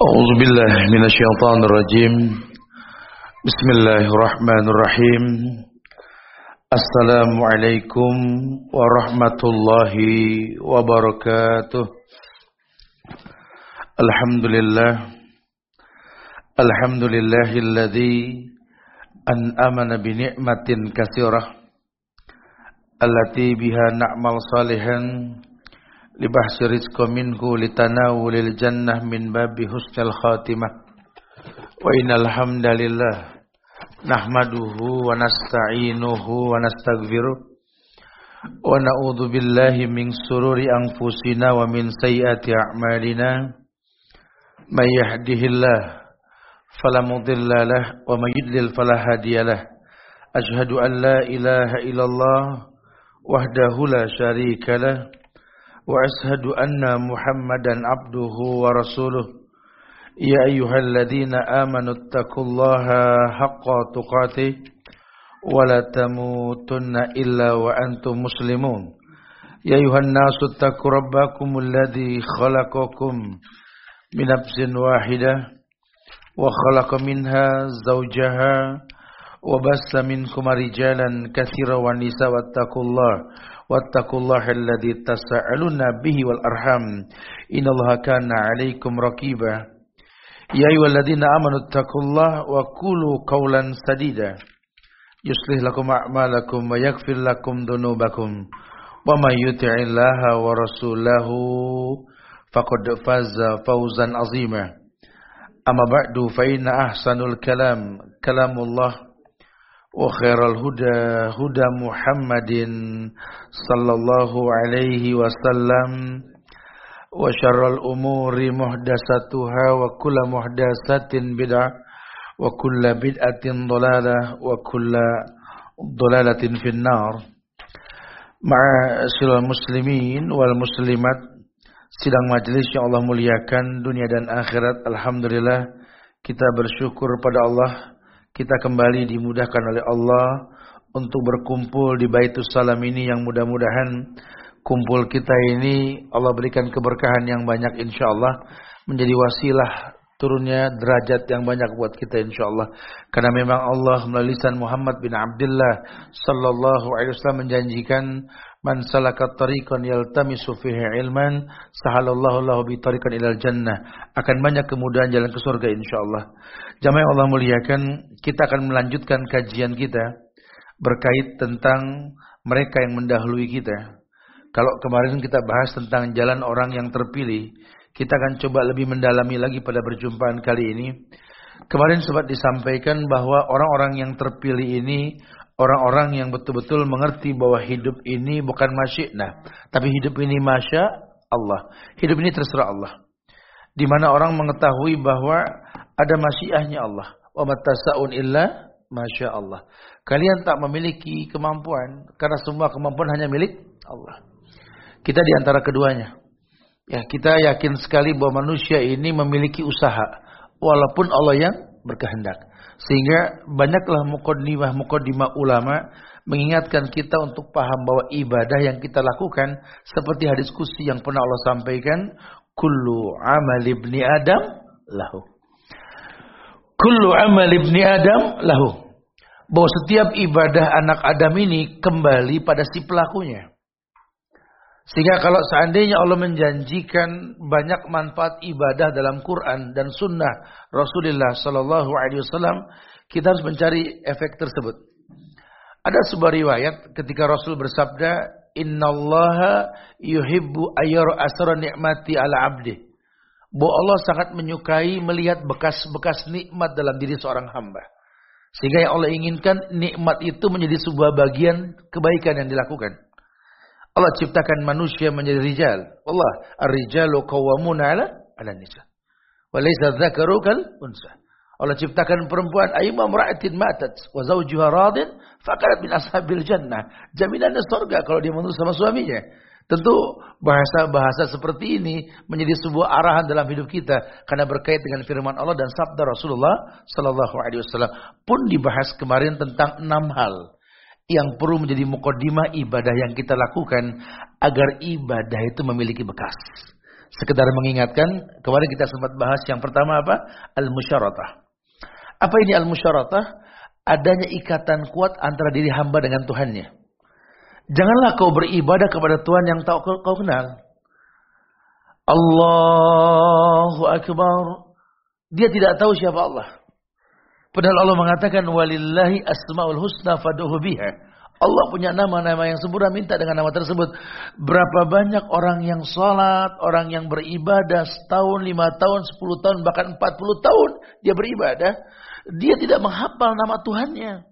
أعوذ بالله من الشيطان الرجيم. بسم الله الرحمن الرحيم. السلام عليكم ورحمة الله وبركاته. الحمد لله الذي أنعمنا بنعمة كثيرة التي بها نعمل صالحا لبحث رزق منه لتناول الجنة من باب حسن الخاتمة. وإن الحمد لله نحمده ونستعينه ونستغفره ونعوذ بالله من شرور أنفسنا ومن سيئات أعمالنا. من يهده الله فلا مضل له ومن يضلل فلا هادي له. أشهد أن لا إله إلا الله وحده لا شريك له وأشهد أن محمدا عبده ورسوله. يا أيها الذين آمنوا اتقوا الله حق تقاته ولا تموتن إلا وأنتم مسلمون. يا أيها الناس اتقوا ربكم الذي خلقكم من نفس واحدة وخلق منها زوجها وبث منكم رجالا كثيرا ونساء واتقوا الله الذي تساءلون به والأرحام إن الله كان عليكم رقيبا. يا أيها الذين آمنوا اتقوا الله وقولوا قولا سديدا يصلح لكم أعمالكم ويغفر لكم ذنوبكم ومن يطع الله ورسوله فقد فاز فوزا عظيما. أما بعد فإن أحسن الكلام كلام الله وخير الهدى هدى محمد صلى الله عليه وسلم وشر الأمور محدثاتها وكل محدثة بدعة وكل بدعة ضلالة وكل ضلالة في النار. Ma'asyiral muslimin wal muslimat, sidang majelis yang Allah muliakan dunia dan akhirat. Alhamdulillah kita bersyukur pada Allah, kita kembali dimudahkan oleh Allah untuk berkumpul di Baitus Salam ini, yang mudah-mudahan kumpul kita ini Allah berikan keberkahan yang banyak insyaallah, menjadi wasilah turunnya derajat yang banyak buat kita insyaallah. Karena memang Allah melalui lisan Muhammad bin Abdullah sallallahu alaihi wasallam menjanjikan, man salaka tariqan yaltamisu fihi ilman sahalallahu lahu bi tariqan ilal jannah, akan banyak kemudahan jalan ke surga insyaallah. Jamaah yang Allah muliakan, kita akan melanjutkan kajian kita berkait tentang mereka yang mendahului kita. Kalau kemarin kita bahas tentang jalan orang yang terpilih, kita akan coba lebih mendalami lagi pada perjumpaan kali ini. Kemarin sempat disampaikan bahwa orang-orang yang terpilih ini orang-orang yang betul-betul mengerti bahwa hidup ini bukan masyi'nah, tapi hidup ini masya Allah. Hidup ini terserah Allah. Di mana orang mengetahui bahwa ada masyiahnya Allah. Wa matasa'un illa masya Allah. Kalian tak memiliki kemampuan, karena semua kemampuan hanya milik Allah. Kita di antara keduanya. Ya, kita yakin sekali bahwa manusia ini memiliki usaha, walaupun Allah yang berkehendak. Sehingga banyaklah muqaddimah ulama mengingatkan kita untuk paham bahwa ibadah yang kita lakukan seperti hadis qudsi yang pernah Allah sampaikan, kullu amal ibni Adam lahu. Kullu amal ibni Adam lahu. Bahwa setiap ibadah anak Adam ini kembali pada si pelakunya. Sehingga kalau seandainya Allah menjanjikan banyak manfaat ibadah dalam Quran dan sunnah Rasulullah sallallahu alaihi wasallam, kita harus mencari efek tersebut. Ada sebuah riwayat ketika Rasul bersabda, innallaha yuhibbu ayyara asra ni'mati ala 'abdi. Bahwa Allah sangat menyukai melihat bekas-bekas nikmat dalam diri seorang hamba. Sehingga yang Allah inginkan nikmat itu menjadi sebuah bagian kebaikan yang dilakukan. Allah ciptakan manusia menjadi rijal. Allah ar-rijalu qawwamuna 'ala nisa. Wa laysa dzakaru kal unsa. Allah ciptakan perempuan, ayyuma imra'atin matat wa zawjuha radin faqalat min ashabil jannah. Jaminannya surga kalau dia menurut sama suaminya. Tentu bahasa-bahasa seperti ini menjadi sebuah arahan dalam hidup kita karena berkait dengan firman Allah dan sabda Rasulullah sallallahu alaihi wasallam. Pun dibahas kemarin tentang 6 hal yang perlu menjadi muqaddimah ibadah yang kita lakukan agar ibadah itu memiliki bekas. Sekedar mengingatkan, kemarin kita sempat bahas yang pertama apa? Al-musyaratah. Apa ini al-musyaratah? Adanya ikatan kuat antara diri hamba dengan Tuhannya. Janganlah kau beribadah kepada Tuhan yang tak kau kenal. Allahu Akbar. Dia tidak tahu siapa Allah. Padahal Allah mengatakan walillahi asmaul husna fad'uhu biha. Allah punya nama-nama yang sempurna, minta dengan nama tersebut. Berapa banyak orang yang salat, orang yang beribadah setahun, 5 tahun, 10 tahun, bahkan 40 tahun dia beribadah. Dia tidak menghafal nama Tuhannya.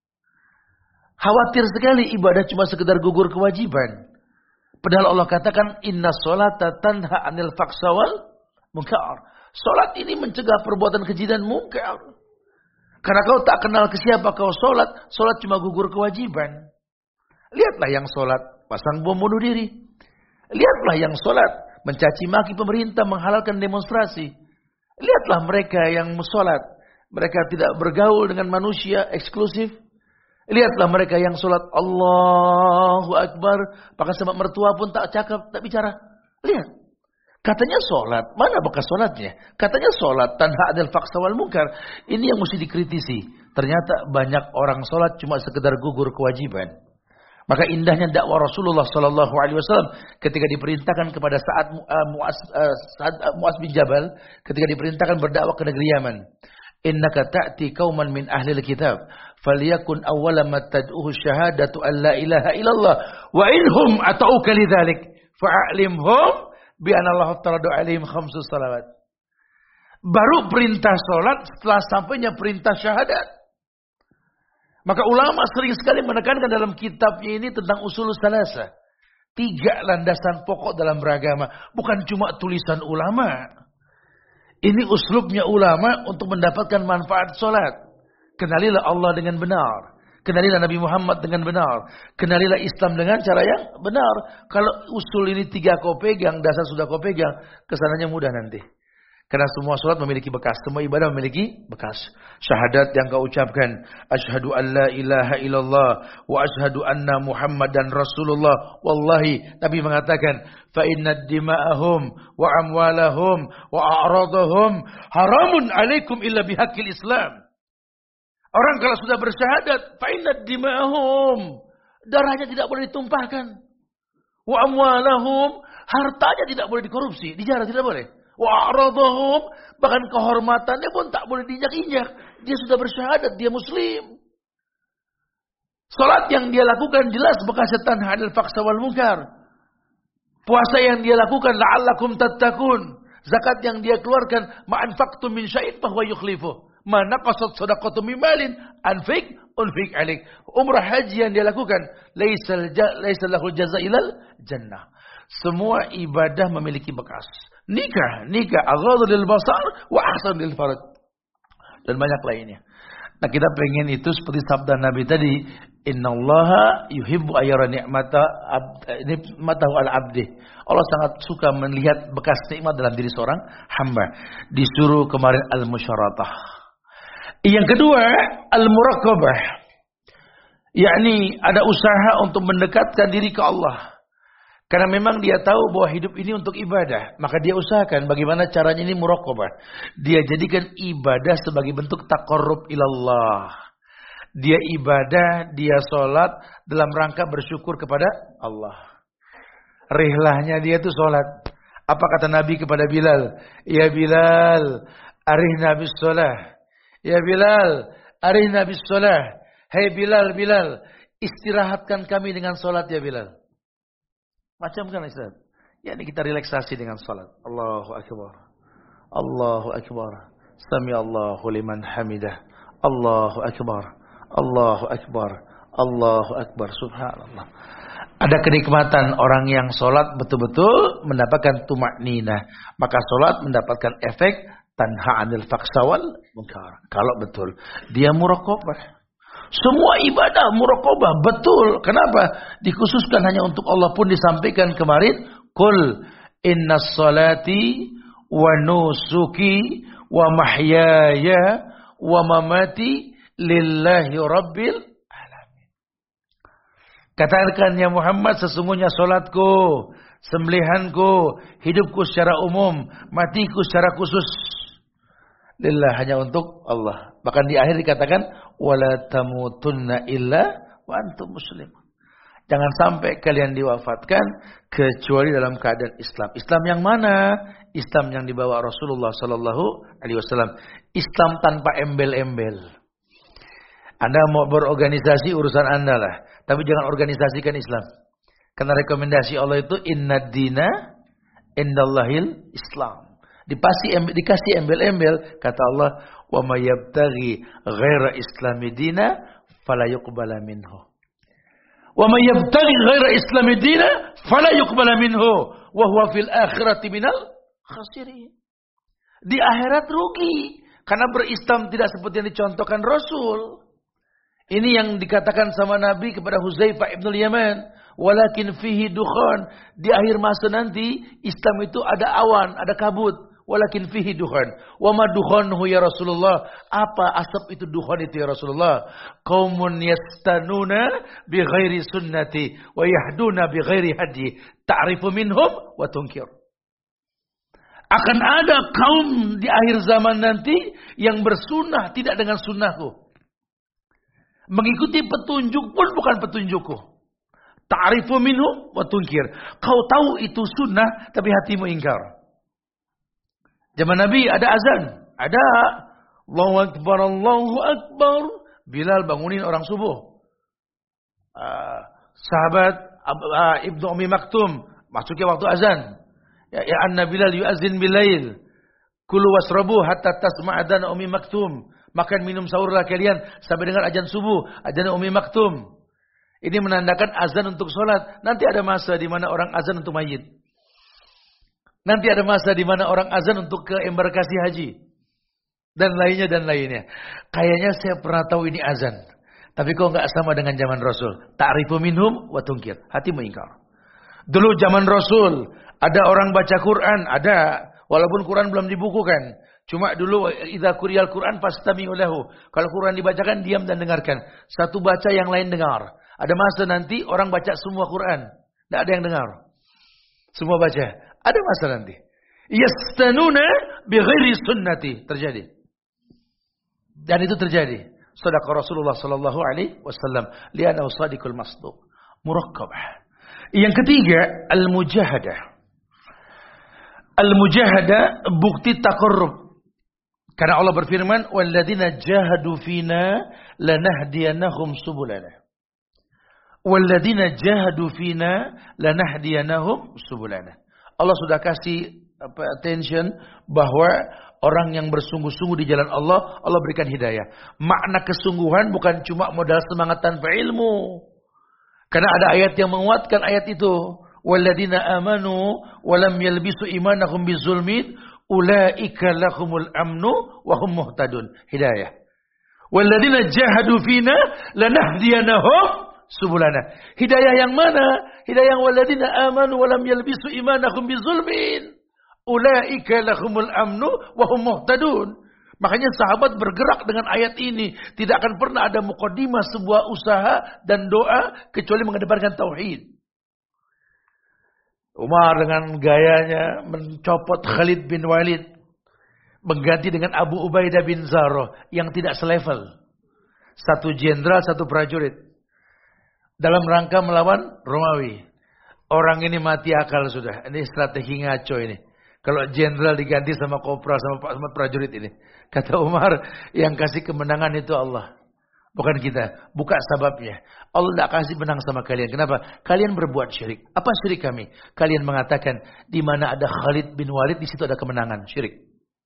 Khawatir sekali ibadah cuma sekedar gugur kewajiban. Padahal Allah katakan inna sholata tanha anil faksawal munkar. Salat ini mencegah perbuatan keji dan munkar. Karena kau tak kenal ke siapa kau sholat cuma gugur kewajiban. Lihatlah yang sholat pasang bom bunuh diri. Lihatlah yang sholat mencaci maki pemerintah, menghalalkan demonstrasi. Lihatlah mereka yang sholat, mereka tidak bergaul dengan manusia eksklusif. Lihatlah mereka yang sholat Allahu Akbar, bahkan sama mertua pun tak cakap, tak bicara. Lihat. Katanya sholat, mana bekas sholatnya? Katanya sholat tanha adil faksa wal munkar. Ini yang mesti dikritisi. Ternyata banyak orang sholat cuma sekedar gugur kewajiban. Maka indahnya dakwah Rasulullah Sallallahu Alaihi Wasallam ketika diperintahkan kepada saat Mu'az bin Jabal, ketika diperintahkan berdakwah ke negeri Yaman. Innaka ta'ti qauman min ahli kitab, falyakun awwala ma tad'uhu syahadatu an la ilaha illallah wa inhum ata'uka lidzalik fa'alimhum bi'anallahu taradu alaihim khamsus salawat. Baru perintah sholat setelah sampainya perintah syahadat. Maka ulama sering sekali menekankan dalam kitabnya ini tentang usul salasa. 3 landasan pokok dalam beragama. Bukan cuma tulisan ulama. Ini uslubnya ulama untuk mendapatkan manfaat sholat. Kenalilah Allah dengan benar. Kenalilah Nabi Muhammad dengan benar. Kenalilah Islam dengan cara yang benar. Kalau usul ini 3 kau pegang, dasar sudah kau pegang, kesananya mudah nanti. Karena semua sholat memiliki bekas, semua ibadah memiliki bekas. Syahadat yang kau ucapkan, asyhadu an la ilaha illallah wa asyhadu anna Muhammadan Rasulullah. Wallahi, Nabi mengatakan, fa inna dima'ahum wa amwalahum wa a'radahum haramun alaikum illa bihaqqil Islam. Orang kalau sudah bersyahadat, fa'inad dima'ahum, darahnya tidak boleh ditumpahkan. Wa amwalahum, hartanya tidak boleh dikorupsi, dijarah tidak boleh. Wa a'radahum, bahkan kehormatannya pun tak boleh diinjak-injak. Dia sudah bersyahadat, dia muslim. Salat yang dia lakukan jelas bekas setan hadil faksa wal munkar. Puasa yang dia lakukan la'allakum tattaqun. Zakat yang dia keluarkan ma'anfaqtum min syai'in fahuwa yukhlifuh. Mana qasad sadaqatu min malin unfik alik. Umrah haji yang dia lakukan laisa lahul jazaa ilal jannah. Semua ibadah memiliki bekas. Nikah aghadhu lil basar wa ahsan lil farj. Dan banyak lainnya. Nah, kita pengen itu seperti sabda Nabi tadi, innallaha yuhibbu ayyara ni'matahu al-'abdi. Allah sangat suka melihat bekas nikmat dalam diri seorang hamba. Disuruh kemarin al-musyaratah. Yang kedua, al-muraqabah. Yakni ada usaha untuk mendekatkan diri ke Allah. Karena memang dia tahu bahwa hidup ini untuk ibadah. Maka dia usahakan bagaimana caranya ini muraqabah. Dia jadikan ibadah sebagai bentuk taqarrub ilallah. Dia ibadah, dia sholat dalam rangka bersyukur kepada Allah. Rihlahnya dia itu sholat. Apa kata Nabi kepada Bilal? Ya Bilal, arihna bis sholah. Ya Bilal, arihna bis sholah. Hai Bilal, istirahatkan kami dengan sholat ya Bilal. Macam kan Ustaz? Ya ini kita relaksasi dengan sholat. Allahu Akbar. Allahu Akbar. Sami Allahu liman hamidah. Allahu Akbar. Allahu Akbar. Allahu Akbar. Subhanallah. Ada kenikmatan orang yang sholat betul-betul mendapatkan tumakninah. Maka sholat mendapatkan efek tanha anil faksa wal munkar. Kalau betul dia muraqabah. Semua ibadah muraqabah betul. Kenapa? Dikhususkan hanya untuk Allah pun disampaikan kemarin. Qul innas salati wa nusuki wa mahyaya wa mamati lillahi rabbil alamin. Katakan ya Muhammad, sesungguhnya salatku, Sembelihanku, hidupku secara umum, matiku secara khusus. Lillah, hanya untuk Allah. Bahkan di akhir dikatakan wala tamutunna illa wa antum muslimun. Jangan sampai kalian diwafatkan kecuali dalam keadaan Islam. Islam yang mana? Islam yang dibawa Rasulullah sallallahu alaihi wasallam. Islam tanpa embel-embel. Anda mau berorganisasi urusan Anda lah, tapi jangan organisasikan Islam. Karena rekomendasi Allah itu innad dina indallahil Islam. Dikasih embel-embel, kata Allah, wa may yabtaghi ghaira islami dina fala yuqbala minhu. Wa may yabtaghi ghaira islami dina fala yuqbala minhu wa huwa fil akhirati minal khasirin. Di akhirat rugi karena berislam tidak seperti yang dicontohkan Rasul. Ini yang dikatakan sama Nabi kepada Huzaifah ibn al-Yaman, walakin fihi dukhan. Di akhir masa nanti Islam itu ada awan, ada kabut. Walakin fihi dukhan. Wa ma dukhanuhu ya Rasulullah? Apa asap itu dukhan itu ya Rasulullah? Qaumun yastanuna bi ghairi sunnati wa yahduna bi ghairi hadi. Ta'rifu minhum wa tunkir. Akan ada kaum di akhir zaman nanti yang bersunnah tidak dengan sunnahku. Mengikuti petunjuk pun bukan petunjukku. Ta'rifu minhum wa tunkir. Kau tahu itu sunnah tapi hatimu ingkar. Zaman Nabi ada azan, ada Allahu Akbar, Allahu Akbar. Bilal bangunin orang subuh. Sahabat Ibnu Ummi Maktum masuknya waktu azan. Ya anna Bilal yu'azzin bilail. Kulu wasrabu hatta tasma'adana Ummi Maktum. Makan minum sahurlah kalian sampai dengar azan subuh, azan Ummi Maktum. Ini menandakan azan untuk sholat. Nanti ada masa di mana orang azan untuk mayit. Nanti ada masa di mana orang azan untuk ke embarkasi haji. Dan lainnya. Kayaknya saya pernah tahu ini azan. Tapi kok enggak sama dengan zaman Rasul. Ta'rifu minhum wa tunkir. Hati mengingkar. Dulu zaman Rasul ada orang baca Quran, ada. Walaupun Quran belum dibukukan. Cuma dulu idza quriyal Quran fastami'u lahu. Kalau Quran dibacakan diam dan dengarkan. Satu baca yang lain dengar. Ada masa nanti orang baca semua Quran, tidak ada yang dengar. Semua baca. Ada masa nanti. Yastanuna bi ghairi sunnati, terjadi. Dan itu terjadi. Shadaqa Rasulullah sallallahu alaihi wasallam li'annahu shadiqul masduq. Muraqqabah. Yang ketiga, al-mujahadah. Al-mujahadah bukti taqarrub. Karena Allah berfirman, "Walladzina jahadu fina lanahdiyanahum subulana." Walladzina jahadu fina lanahdiyanahum subulana. Allah sudah kasih attention bahwa orang yang bersungguh-sungguh di jalan Allah, Allah berikan hidayah. Makna kesungguhan bukan cuma modal semangat tanpa ilmu. Karena ada ayat yang menguatkan ayat itu. Walladzina amanu wa lam yalbisu imanahum bizulmin ulaika lahumul amnu wa hum muhtadun. Hidayah. Walladzina jahadu fina lanahdiyanahum subulana. Hidayah yang mana? Hidayah yang walladzina amanu wa lam yalbisu imanahum bizulmin ulaika lahumul amnu wa hum muhtadun. Makanya sahabat bergerak dengan ayat ini. Tidak akan pernah ada muqaddimah sebuah usaha dan doa kecuali mengedepankan tauhid. Umar dengan gayanya mencopot Khalid bin Walid, mengganti dengan Abu Ubaidah bin Zarrah yang tidak selevel. Satu jenderal, satu prajurit. Dalam rangka melawan Romawi. Orang ini mati akal sudah. Ini strategi ngaco ini. Kalau jenderal diganti sama kopral sama prajurit ini. Kata Umar, yang kasih kemenangan itu Allah. Bukan kita. Buka sebabnya. Allah tidak kasih menang sama kalian. Kenapa? Kalian berbuat syirik. Apa syirik kami? Kalian mengatakan, di mana ada Khalid bin Walid, di situ ada kemenangan. Syirik.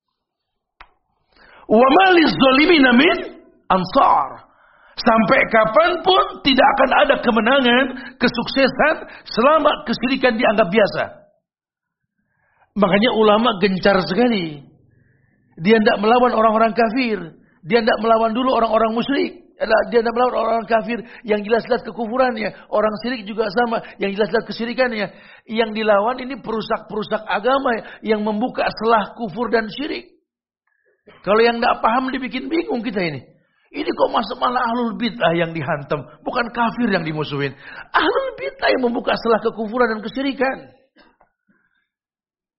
Wa ma lizzalimin min ansar. Sampai kapanpun tidak akan ada kemenangan, kesuksesan selama kesyirikan dianggap biasa. Makanya ulama gencar sekali. Dia tidak melawan orang-orang kafir. Dia tidak melawan dulu orang-orang musyrik. Dia tidak melawan orang-orang kafir yang jelas-jelas kekufurannya. Orang syirik juga sama, yang jelas-jelas kesyirikannya. Yang dilawan ini perusak-perusak agama yang membuka celah kufur dan syirik. Kalau yang tidak paham dibikin bingung kita ini. Ini kok malah ahlul bid'ah yang dihantam, bukan kafir yang dimusuhin. Ahlul bid'ah yang membuka celah kekufuran dan kesyirikan.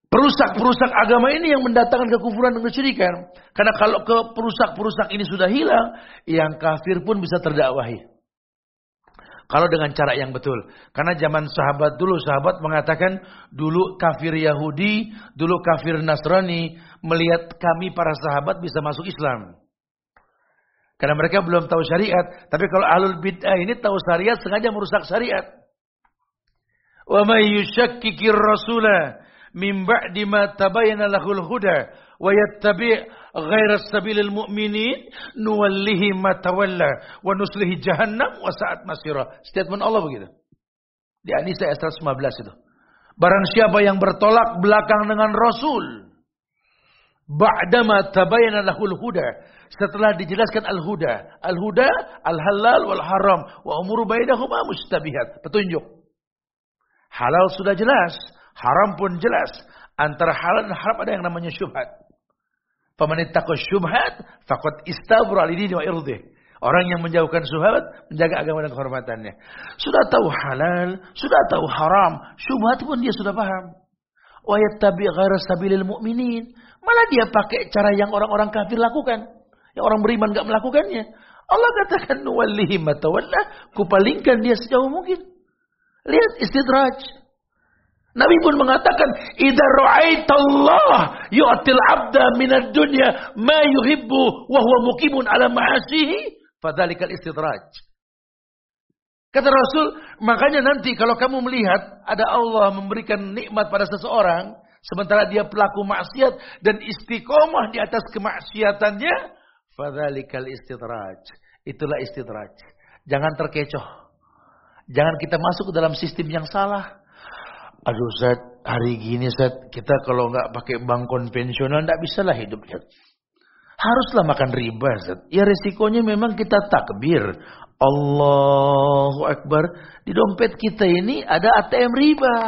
Perusak-perusak agama ini yang mendatangkan kekufuran dan kesyirikan. Karena kalau perusak-perusak ini sudah hilang, yang kafir pun bisa terdakwahi. Kalau dengan cara yang betul. Karena zaman sahabat dulu, sahabat mengatakan, dulu kafir Yahudi, dulu kafir Nasrani, melihat kami para sahabat bisa masuk Islam. Karena mereka belum tahu syariat. Tapi kalau ahlul bid'ah ini tahu syariat, sengaja merusak syariat. Wa may yushakkikir rasula min ba'di ma tabayyana lahul huda wa yattabi' ghairas sabilil mu'minin nuwallihi ma tawalla wa nuslihi jahannam wa sa'at masira. Statement Allah begitu. Di An-Nisa ayat 115 itu. Barang siapa yang bertolak belakang dengan Rasul ba'dama tabayyana lahul huda, setelah dijelaskan al-huda. Al-huda al-halal wal haram wa umuru bainahuma mustabihat. Petunjuk. Halal sudah jelas, haram pun jelas. Antara halal dan haram ada yang namanya syubhat. Faman ittaqa syubhat faqad istabra li dinihi wa irdih. Orang yang menjauhkan syubhat menjaga agama dan kehormatannya. Sudah tahu halal, sudah tahu haram, syubhat pun dia sudah paham. Wa yattabi' ghaira sabilil mu'minin. Malah dia pakai cara yang orang-orang kafir lakukan, yang orang beriman enggak melakukannya. Allah katakan nuwallihi ma tawalla, kupalingkan dia sejauh mungkin. Lihat istidraj. Nabi pun mengatakan, "Idza ra'aitallah yu'til 'abda minad dunya ma yuhibbu wa huwa muqimun 'ala ma'asihi, fadzalikal istidraj." Kata Rasul, makanya nanti kalau kamu melihat ada Allah memberikan nikmat pada seseorang sementara dia pelaku maksiat dan istiqomah di atas kemaksiatannya, fadzalikal istidraj. Itulah istidraj. Jangan terkecoh. Jangan kita masuk ke dalam sistem yang salah. Aduh Zat, hari gini Zat, kita kalau nggak pakai bank konvensional nggak bisa lah hidup Zat. Haruslah makan riba Zat. Ya resikonya memang kita takbir. Allahu Akbar. Di dompet kita ini ada ATM riba.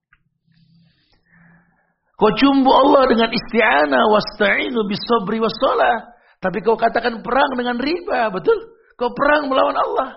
Kau cumbu Allah dengan isti'anah. Wasta'inu bisabri wassalah. Tapi kau katakan perang dengan riba. Betul? Kau perang melawan Allah.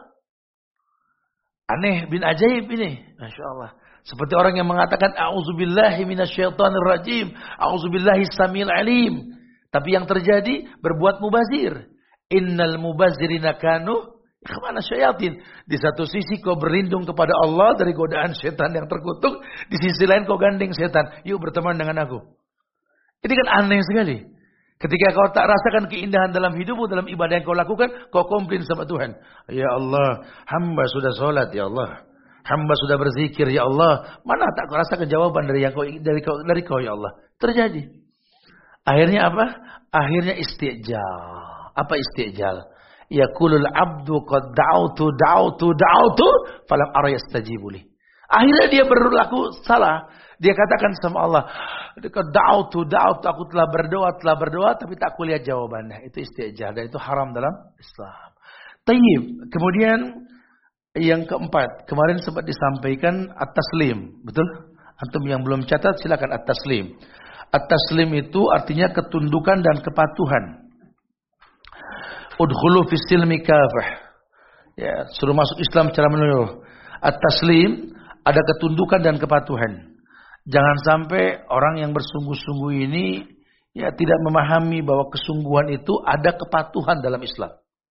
Aneh bin ajaib ini. Masya Allah. Seperti orang yang mengatakan a'udzubillahi minasyaitonir rajim, a'udzubillahi samil alim. Tapi yang terjadi berbuat mubazir. Innal mubazirina kanu ikhwana syayatin. Di satu sisi kau berlindung kepada Allah dari godaan setan yang terkutuk, di sisi lain kau gandeng setan, yuk berteman dengan aku. Ini kan aneh sekali. Ketika kau tak rasakan keindahan dalam hidupmu, dalam ibadah yang kau lakukan, kau komplain sama Tuhan. Ya Allah, hamba sudah sholat ya Allah. Hamba sudah berzikir ya Allah. Mana tak kau rasakan jawaban dari kau ya Allah. Terjadi. Akhirnya apa? Akhirnya istijal. Apa istijal? Yaqulul abdu qad da'autu falam ara yastajibu li. Akhirnya dia berlaku salah. Dia katakan sama Allah, qad da'autu aku telah berdoa tapi tak kulihat jawabannya. Itu istijal dan itu haram dalam Islam. Tayyib. Kemudian yang keempat, kemarin sempat disampaikan at-taslim, betul? Antum yang belum catat silakan at-taslim. At-taslim itu artinya ketundukan dan kepatuhan. Udkhulu fis silmi kafah. Ya, suruh masuk Islam secara menyeluruh. At-taslim ada ketundukan dan kepatuhan. Jangan sampai orang yang bersungguh-sungguh ini ya tidak memahami bahwa kesungguhan itu ada kepatuhan dalam Islam.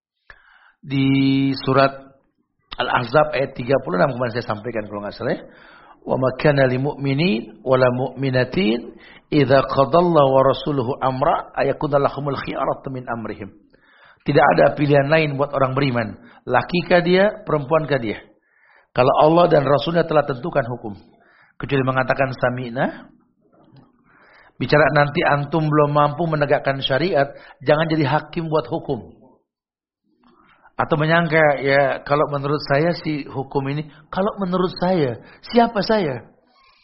Di surat Al-Ahzab ayat 36 kemarin saya sampaikan kalau enggak salah. Wa ma kana lil mu'minin wala mu'minatin idza qadallahu wa rasuluhu amra ayakuna lahumul khiyaratu min amrihim. Tidak ada pilihan lain buat orang beriman. Lakikah dia, perempuankah dia. Kalau Allah dan Rasulnya telah tentukan hukum. Kecuali mengatakan sami'na. Bicara nanti antum belum mampu menegakkan syariat, jangan jadi hakim buat hukum. Atau menyangka, ya kalau menurut saya sih hukum ini. Kalau menurut saya, siapa saya?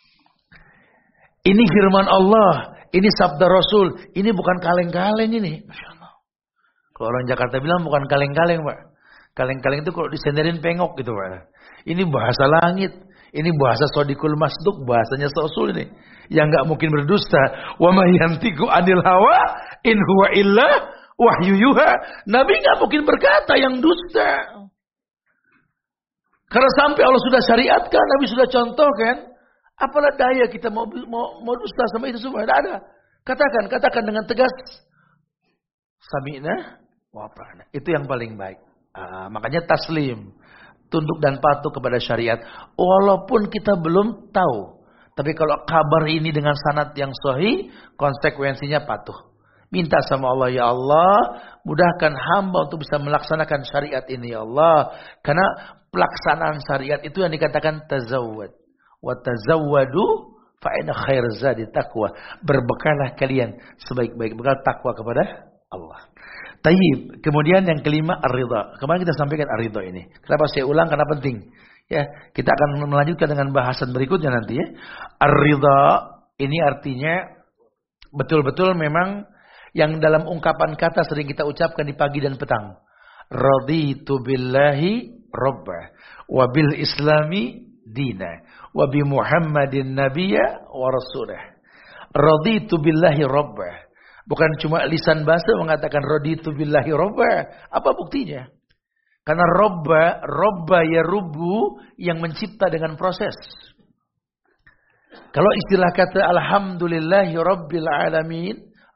Ini firman Allah. Ini sabda Rasul. Ini bukan kaleng-kaleng ini. Masya Allah. Kalau orang Jakarta bilang bukan kaleng-kaleng Pak. Kaleng-kaleng itu kalau disenderin pengok gitu Pak. Ini bahasa langit. Ini bahasa sodikul masduk. Bahasanya Rasul ini. Yang gak mungkin berdusta. Wa ma yantiqu anil hawa in huwa illa wahyu yuha. Nabi gak mungkin berkata yang dusta. Karena sampai Allah sudah syariatkan, Nabi sudah contohkan. Apalah daya kita mau dusta sama itu semua. Tidak ada. Katakan dengan tegas. Sami'na wa ata'na. Itu yang paling baik. Makanya taslim. Tunduk dan patuh kepada syariat. Walaupun kita belum tahu. Tapi kalau kabar ini dengan sanad yang sahih, konsekuensinya patuh. Minta sama Allah, ya Allah, mudahkan hamba untuk bisa melaksanakan syariat ini, ya Allah. Karena pelaksanaan syariat itu yang dikatakan tazawwad. Wa tazawwadu fa inna khair zadi taqwa. Berbekalah kalian sebaik-baik bekal takwa kepada Allah. Tayyib. Kemudian yang kelima ar-ridha. Kemarin kita sampaikan ar-ridha ini. Kenapa saya ulang? Karena penting. Ya, kita akan melanjutkan dengan bahasan berikutnya nanti ya. Ar-ridha ini artinya betul-betul memang yang dalam ungkapan kata sering kita ucapkan di pagi dan petang. Raditu billahi rabbah wa bil islami dina wa bi Muhammadin nabiyya wa rasulah. Raditu billahi rabbah. Bukan cuma lisan bahasa mengatakan raditu billahi rabbah. Apa buktinya? Karena robba ya rubu yang mencipta dengan proses. Kalau istilah kata alhamdulillahi rabbil alamin,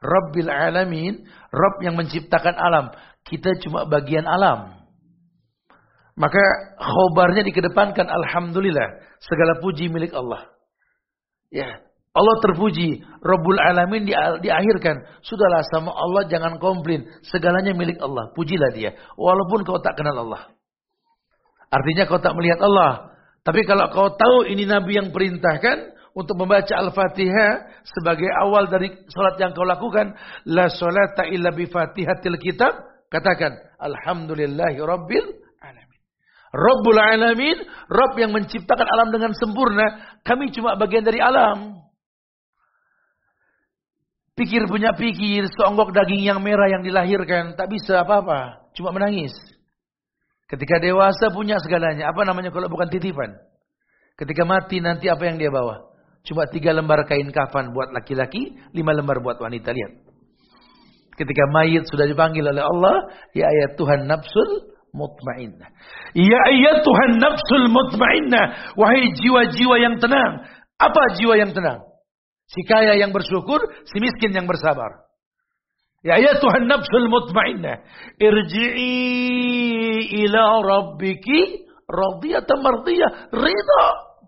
Rabb yang menciptakan alam. Kita cuma bagian alam. Maka khobarnya dikedepankan alhamdulillah, segala puji milik Allah. Ya, Allah terpuji, Rabbul Alamin diakhirkan. Sudahlah sama Allah jangan komplain. Segalanya milik Allah. Pujilah dia. Walaupun kau tak kenal Allah. Artinya kau tak melihat Allah. Tapi kalau kau tahu ini Nabi yang perintahkan untuk membaca Al-Fatihah sebagai awal dari salat yang kau lakukan. La salata illa bi fatihatil kitab. Katakan. Alhamdulillahi Rabbil Alamin. Rabbul Alamin. Rabb yang menciptakan alam dengan sempurna. Kami cuma bagian dari alam. Pikir punya pikir, seonggok daging yang merah yang dilahirkan, tak bisa apa-apa, cuma menangis. Ketika dewasa punya segalanya, apa namanya kalau bukan titipan? Ketika mati nanti apa yang dia bawa? Cuma 3 lembar kain kafan buat laki-laki, 5 lembar buat wanita, lihat. Ketika mayit sudah dipanggil oleh Allah, ya ayat Tuhan nafsul mutmainnah. Ya ayat Tuhan nafsul mutmainnah, wahai jiwa-jiwa yang tenang. Apa jiwa yang tenang? Si kaya yang bersyukur, si miskin yang bersabar. Ya Tuhan nafsul mutmainnah, irji'i ila rabbiki radiyatan mardiyah, ridha.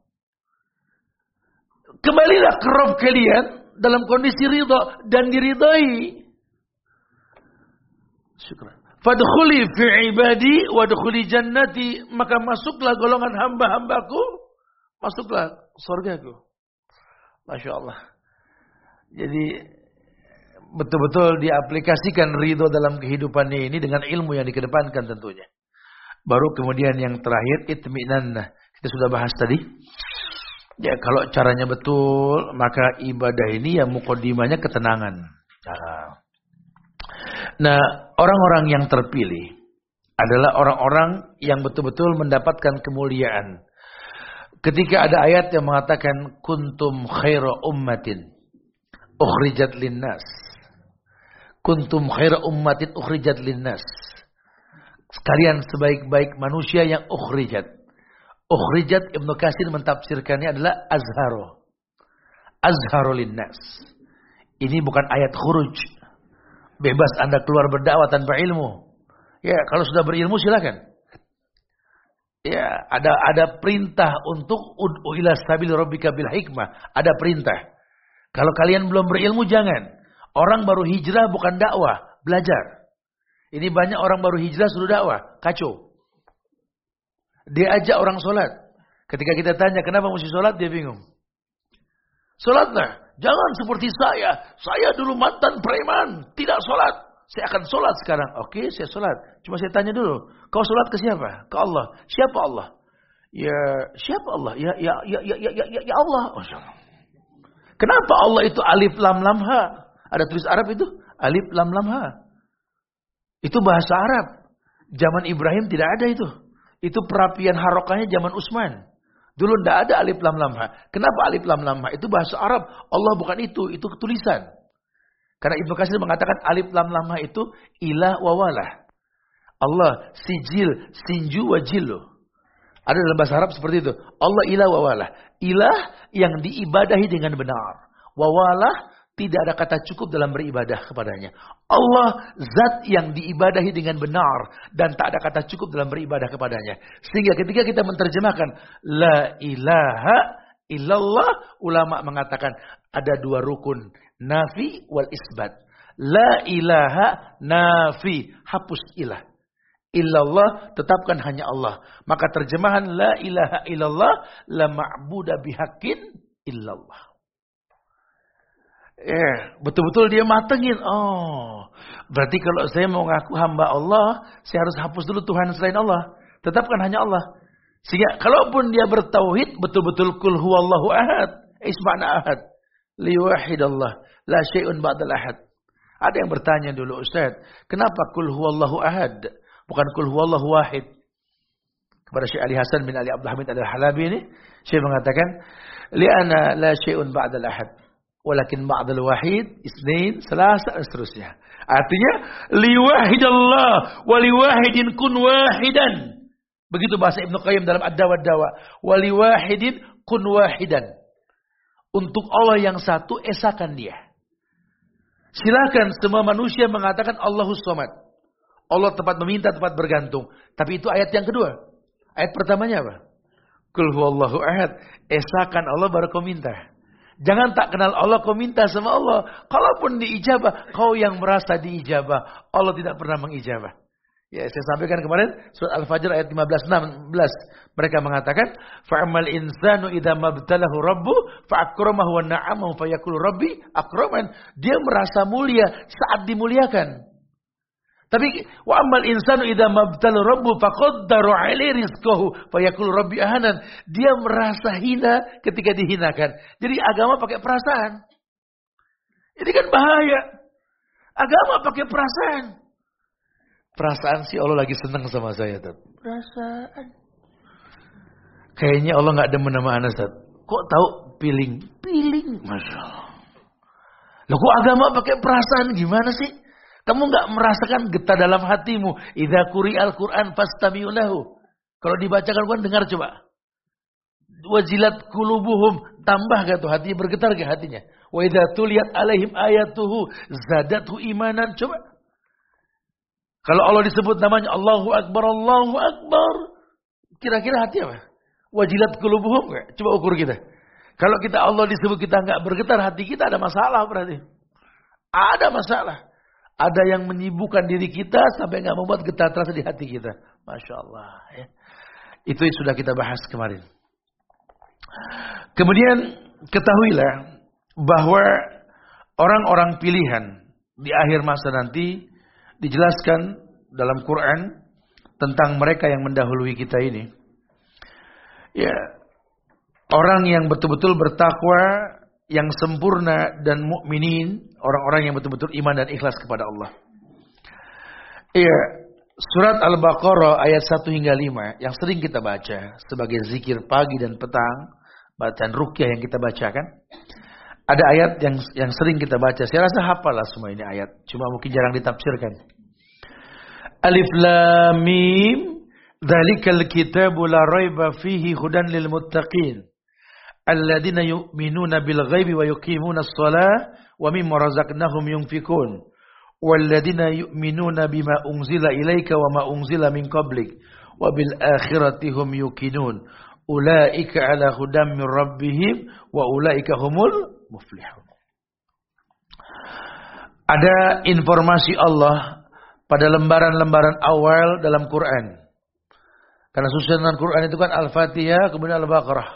Kembalilah ke Rabb kalian dalam kondisi ridha dan diridai. Syukran. Fadkhuli fi ibadi wadkhuli jannati, maka masuklah golongan hamba-hambaku, masuklah surgaku. Masya Allah. Jadi betul-betul diaplikasikan ridho dalam kehidupannya ini dengan ilmu yang dikedepankan tentunya. Baru kemudian yang terakhir itminan. Kita sudah bahas tadi. Ya kalau caranya betul maka ibadah ini yang muqaddimahnya ketenangan. Nah orang-orang yang terpilih adalah orang-orang yang betul-betul mendapatkan kemuliaan. Ketika ada ayat yang mengatakan kuntum khaira ummatin ukhrijat linnas. Kuntum khaira ummatin ukhrijat linnas. Sekalian sebaik-baik manusia yang ukhrijat. Ukhrijat Ibnu Katsir mentafsirkannya adalah azharo. Azharo linnas. Ini bukan ayat khuruj. Bebas Anda keluar berdakwah tanpa ilmu. Ya, kalau sudah berilmu silakan. Ya, ada perintah untuk ud'u ila sabil rabbika bil hikmah. Ada perintah. Kalau kalian belum berilmu jangan. Orang baru hijrah bukan dakwah, belajar. Ini banyak orang baru hijrah suruh dakwah, kacau. Dia ajak orang sholat. Ketika kita tanya kenapa mesti sholat, dia bingung. Sholatlah, jangan seperti saya. Saya dulu mantan preman, tidak sholat. Saya akan sholat sekarang. Oke, saya sholat. Cuma saya tanya dulu, kau sholat ke siapa? Ke Allah. Siapa Allah? Ya, siapa Allah? Ya Allah. Kenapa Allah itu alif lam lam ha? Ada tulis Arab itu alif lam lam ha. Itu bahasa Arab. Zaman Ibrahim tidak ada itu. Itu perapian harokahnya zaman Utsman. Dulu tidak ada alif lam lam ha. Kenapa alif lam lam ha? Itu bahasa Arab. Allah bukan itu tulisan. Karena Ibnu Katsir mengatakan alif lam lam ha itu ilah wa walah. Allah sijil, sinju wa jillu. Ada dalam bahasa Arab seperti itu. Allah ilah wa walah. Ilah yang diibadahi dengan benar. Wa walah, tidak ada kata cukup dalam beribadah kepadanya. Allah zat yang diibadahi dengan benar. Dan tak ada kata cukup dalam beribadah kepadanya. Sehingga ketika kita menerjemahkan la ilaha illallah, ulama mengatakan ada dua rukun. Nafi wal isbat. La ilaha nafi, hapus ilah. Illallah, tetapkan hanya Allah. Maka terjemahan la ilaha illallah, la ma'buda bihaqqin illallah. Betul-betul dia matengin. Oh, berarti kalau saya mau ngaku hamba Allah, saya harus hapus dulu Tuhan selain Allah. Tetapkan hanya Allah. Sehingga kalaupun dia bertauhid, betul-betul kul huwallahu ahad. Isma'na ahad. Liwahidallah. La syai'un ba'dal ahad. Ada yang bertanya dulu, Ustaz, kenapa kul huwallahu ahad? Bukan kul huwallahu wahid. Kepada Syekh Ali Hasan bin Ali Abdul Hamid Al-Halabi ini, Syekh mengatakan, li'ana la syai'un ba'dal ahad. Walakin ba'dal wahid, isnain, salasa, dan seterusnya. Artinya, liwahidallah, waliwahidin kun wahidan. Begitu bahasa Ibnu Qayyim dalam Ad-Dawa. Waliwahidin kun wahidan. Untuk Allah yang satu, esakan dia. Silakan semua manusia mengatakan Allahus Samad. Allah tempat meminta, tempat bergantung. Tapi itu ayat yang kedua. Ayat pertamanya apa? Kul huwallahu ahad. Esakan Allah baru kau minta. Jangan tak kenal Allah kau minta sama Allah. Kalaupun diijabah, kau yang merasa diijabah. Allah tidak pernah mengijabah. Ya, saya sampaikan kemarin surat Al-Fajr ayat 15-16. Mereka mengatakan, fa'amal insanu idza mabtalahu rabbuh fa'akramahu wa na'amahu fayaqulu rabbi akraman. Dia merasa mulia saat dimuliakan. Tapi wa amal insanu idza mabtalahu rabbuh faqaddara 'alaihi rizqahu fayaqulu rabbi ahanan. Dia merasa hina ketika dihinakan. Jadi agama pakai perasaan. Ini kan bahaya. Agama pakai perasaan. Perasaan sih Allah lagi senang sama saya, Tat. Perasaan. Kayaknya Allah nggak demen sama ana, Tat. Kok tahu feeling? Feeling, Masya Allah. Loh kok agama pakai perasaan gimana sih? Kamu nggak merasakan getar dalam hatimu. Idza quri'al Qur'an fastami'u lahu. Kalau dibacakan Quran dengar coba. Wajilat qulubuhum, tambah gak tuh hatinya, bergetar gak hatinya? Wa idza tuliyat alaihim ayatuhu zadathu imanan, coba. Kalau Allah disebut namanya Allahu Akbar, Allahu Akbar. Kira-kira hati apa? Wajilat qulubuhum enggak? Coba ukur kita. Kalau kita Allah disebut kita enggak bergetar, hati kita ada masalah berarti. Ada masalah. Ada yang menyibukkan diri kita sampai enggak membuat getar terasa di hati kita. Masya Allah. Ya. Itu yang sudah kita bahas kemarin. Kemudian ketahuilah bahwa orang-orang pilihan di akhir masa nanti dijelaskan dalam Quran tentang mereka yang mendahului kita ini. Ya, orang yang betul-betul bertakwa, yang sempurna dan mukminin, orang-orang yang betul-betul iman dan ikhlas kepada Allah. Ya, surat Al-Baqarah ayat 1 hingga 5 yang sering kita baca sebagai zikir pagi dan petang, bacaan ruqyah yang kita bacakan. Ada ayat yang sering kita baca. Saya rasa hafal lah semua ini ayat. Cuma mungkin jarang ditafsirkan. Alif Lam Mim. Dzalikal kitabu la raiba fihi hudan lil muttaqin. Alladzina yu'minuna bil ghaibi wa yuqimuna as-shalah wa mimma razaqnahum yunfikun. Walladzina yu'minuna bima unzila ilaika wa ma unzila min qablik wa bil akhirati hum yuqinun. Ulaika ala hudam min rabbihim wa ulaika humul muflihun. Ada informasi Allah pada lembaran-lembaran awal dalam Quran. Karena susunan Quran itu kan Al-Fatihah kemudian Al-Baqarah.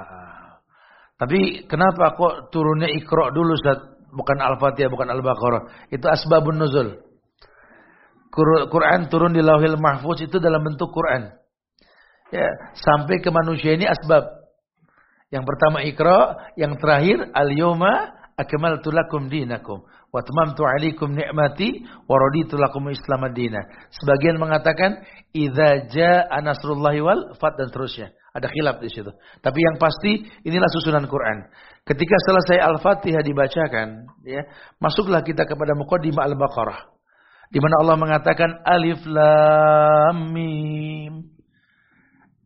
Tapi kenapa kok turunnya Iqra dulu, Ustaz? Bukan Al-Fatihah, bukan Al-Baqarah. Itu asbabun nuzul. Quran turun di Lauhil Mahfuz itu dalam bentuk Quran. Ya, sampai ke manusia ini asbab. Yang pertama Iqra, yang terakhir al-yawma akmaltu lakum dinakum wa atmamtu 'alaikum ni'mati wa raditu lakum Islam ad-dina. Sebagian mengatakan idza jaa nasrullahi wal fath dan seterusnya. Ada khilaf di situ. Tapi yang pasti inilah susunan Quran. Ketika selesai Al-Fatihah dibacakan, ya, masuklah kita kepada muqaddimah Al-Baqarah. Di mana Allah mengatakan Alif Lam Mim.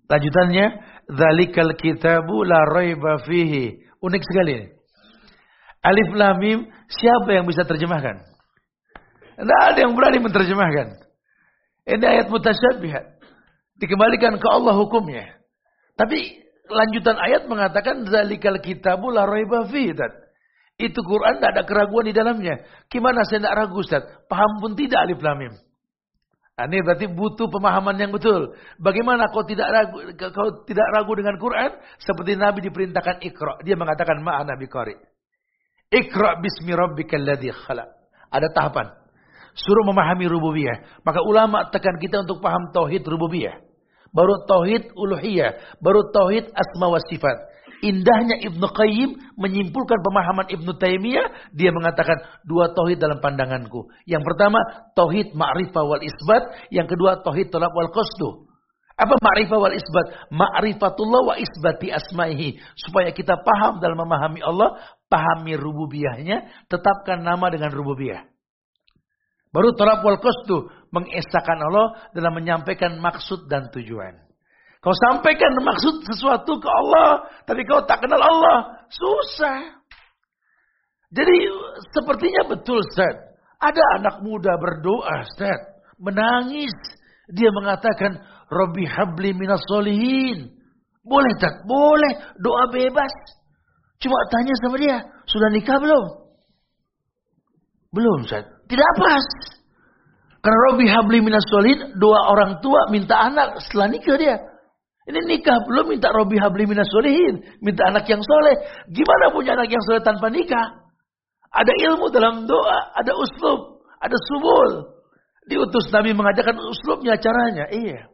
Lanjutannya, dzalikal kitabu la raiba fihi. Unik sekali. Alif lam mim, siapa yang bisa terjemahkan? Tidak ada yang berani menerjemahkan. Ini ayat mutasyabihat. Dikembalikan ke Allah hukumnya. Tapi lanjutan ayat mengatakan dzalikal kitabu la raiba fihi. Itu Quran tidak ada keraguan di dalamnya. Gimana saya tidak ragu, Ustaz? Paham pun tidak alif lam mim. Ini berarti butuh pemahaman yang betul. Bagaimana kau tidak ragu dengan Quran? Seperti Nabi diperintahkan Iqra. Dia mengatakan ma'ana biqari. Iqra bismi rabbikal ladzi khalaq. Ada tahapan. Suruh memahami rububiyah. Maka ulama tekan kita untuk paham tauhid rububiyah. Baru tauhid uluhiyah. Baru tauhid asma wa sifat. Indahnya Ibnu Qayyim menyimpulkan pemahaman Ibnu Taimiyah. Dia mengatakan dua tauhid dalam pandanganku. Yang pertama tauhid ma'rifah wal isbat. Yang kedua tauhid talab wal qasdu. Apa ma'rifah wal isbat? Ma'rifatullah wa isbati asma'ihi. Supaya kita paham dalam memahami Allah. Pahami rububiyahnya. Tetapkan nama dengan rububiyah. Baru talab wal qasdu. Mengesahkan Allah dalam menyampaikan maksud dan tujuan. Kau sampaikan maksud sesuatu ke Allah, tapi kau tak kenal Allah. Susah. Jadi sepertinya betul, Ustaz. Ada anak muda berdoa, Ustaz. Menangis. Dia mengatakan, Rabbi habli minas solihin. Boleh, Ustaz? Boleh. Doa bebas. Cuma tanya sama dia, sudah nikah belum? Belum, Ustaz. Tidak pas. Karena Rabbi habli minas solihin, doa orang tua minta anak setelah nikah dia. Ini nikah belum minta Rabbi habli minas solihin. Minta anak yang soleh. Gimana punya anak yang soleh tanpa nikah? Ada ilmu dalam doa. Ada uslub. Ada subul. Diutus Nabi mengajarkan uslubnya, caranya. Iya.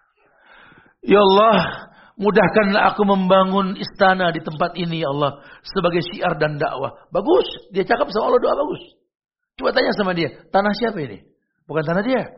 Ya Allah, mudahkanlah aku membangun istana di tempat ini ya Allah. Sebagai syiar dan dakwah. Bagus. Dia cakap sama Allah, doa bagus. Coba tanya sama dia. Tanah siapa ini? Bukan tanah dia.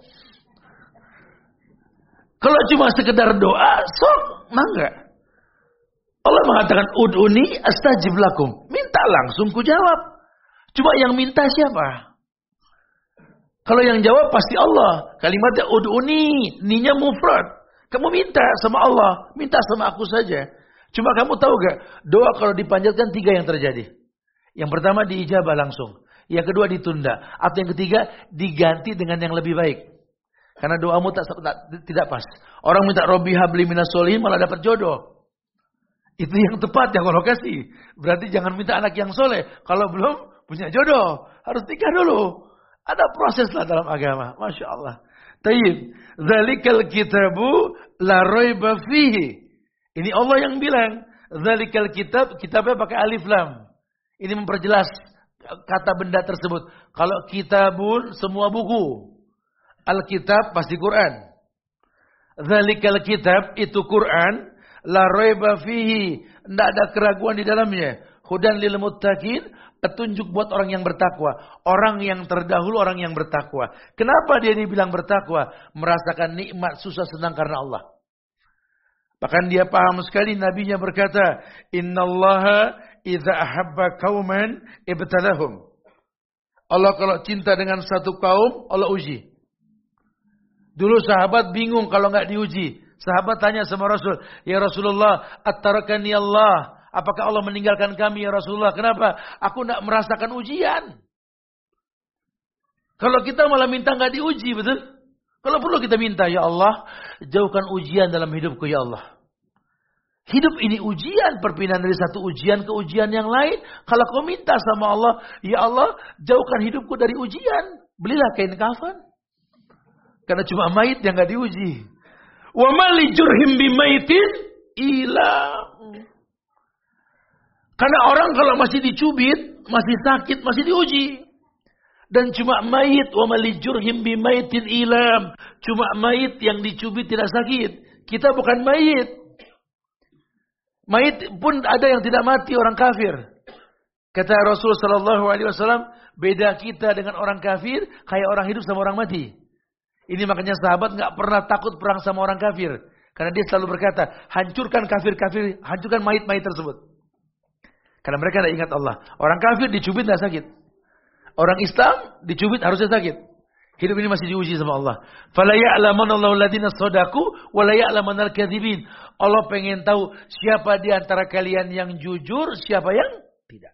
Kalau cuma sekedar doa, sok, mangga. Allah mengatakan, ud'uni astajib lakum. Minta langsung ku jawab. Cuma yang minta siapa? Kalau yang jawab pasti Allah. Kalimatnya ud'uni, ninya mufrad. Kamu minta sama Allah, minta sama aku saja. Cuma kamu tahu gak, doa kalau dipanjatkan 3 yang terjadi. Yang pertama diijabah langsung. Yang kedua ditunda. Atau yang ketiga diganti dengan yang lebih baik. Karena doamu tidak pas. Orang minta Rabbi habli minas solihin malah dapat jodoh. Itu yang tepat yang Allah kasih. Berarti jangan minta anak yang soleh. Kalau belum punya jodoh. Harus nikah dulu. Ada proses lah dalam agama. Masya Allah. Tayyib. Dzalikal kitabu la raiba fihi. Ini Allah yang bilang. Dzalikal kitab. Kitabnya pakai alif lam. Ini memperjelas kata benda tersebut. Kalau kitabun semua buku. Alkitab pasti Quran. Dzalikal kitab itu Quran. La raiba fihi. Tidak ada keraguan di dalamnya. Hudan lil muttaqin. Petunjuk buat orang yang bertakwa. Orang yang terdahulu, orang yang bertakwa. Kenapa dia dibilang bertakwa? Merasakan nikmat, susah, senang karena Allah. Bahkan dia paham sekali. Nabinya berkata, Innallaha idza ahabba qauman ibtalahum. Allah kalau cinta dengan satu kaum, Allah uji. Dulu sahabat bingung kalau nggak diuji. Sahabat tanya sama Rasul, ya Rasulullah, at-tarakani Allah. Apakah Allah meninggalkan kami ya Rasulullah? Kenapa? Aku tidak merasakan ujian. Kalau kita malah minta nggak diuji, betul? Kalau perlu kita minta, ya Allah, jauhkan ujian dalam hidupku ya Allah. Hidup ini ujian, perpindahan dari satu ujian ke ujian yang lain. Kalau kau minta sama Allah, ya Allah, jauhkan hidupku dari ujian. Belilah kain kafan. Karena cuma mayit yang nggak diuji. Wa mali jurhim bimaitin ila. Karena orang kalau masih dicubit, masih sakit, masih diuji. Dan cuma mayit, wa mali jurhim bimaitin ilam. Cuma mayit yang dicubit tidak sakit. Kita bukan mayit. Mayit pun ada yang tidak mati, orang kafir. Kata Rasul sallallahu alaihi wasallam, beda kita dengan orang kafir kayak orang hidup sama orang mati. Ini makanya sahabat nggak pernah takut perang sama orang kafir. Karena dia selalu berkata, hancurkan kafir-kafir, hancurkan mayit-mayit tersebut. Karena mereka tidak ingat Allah. Orang kafir dicubit tidak sakit. Orang Islam dicubit harusnya sakit. Hidup ini masih diuji sama Allah. Fala ya'lamanallahu alladziina shadaqu wa la ya'lamanal kadzibin. Allah pengen tahu siapa di antara kalian yang jujur, siapa yang tidak.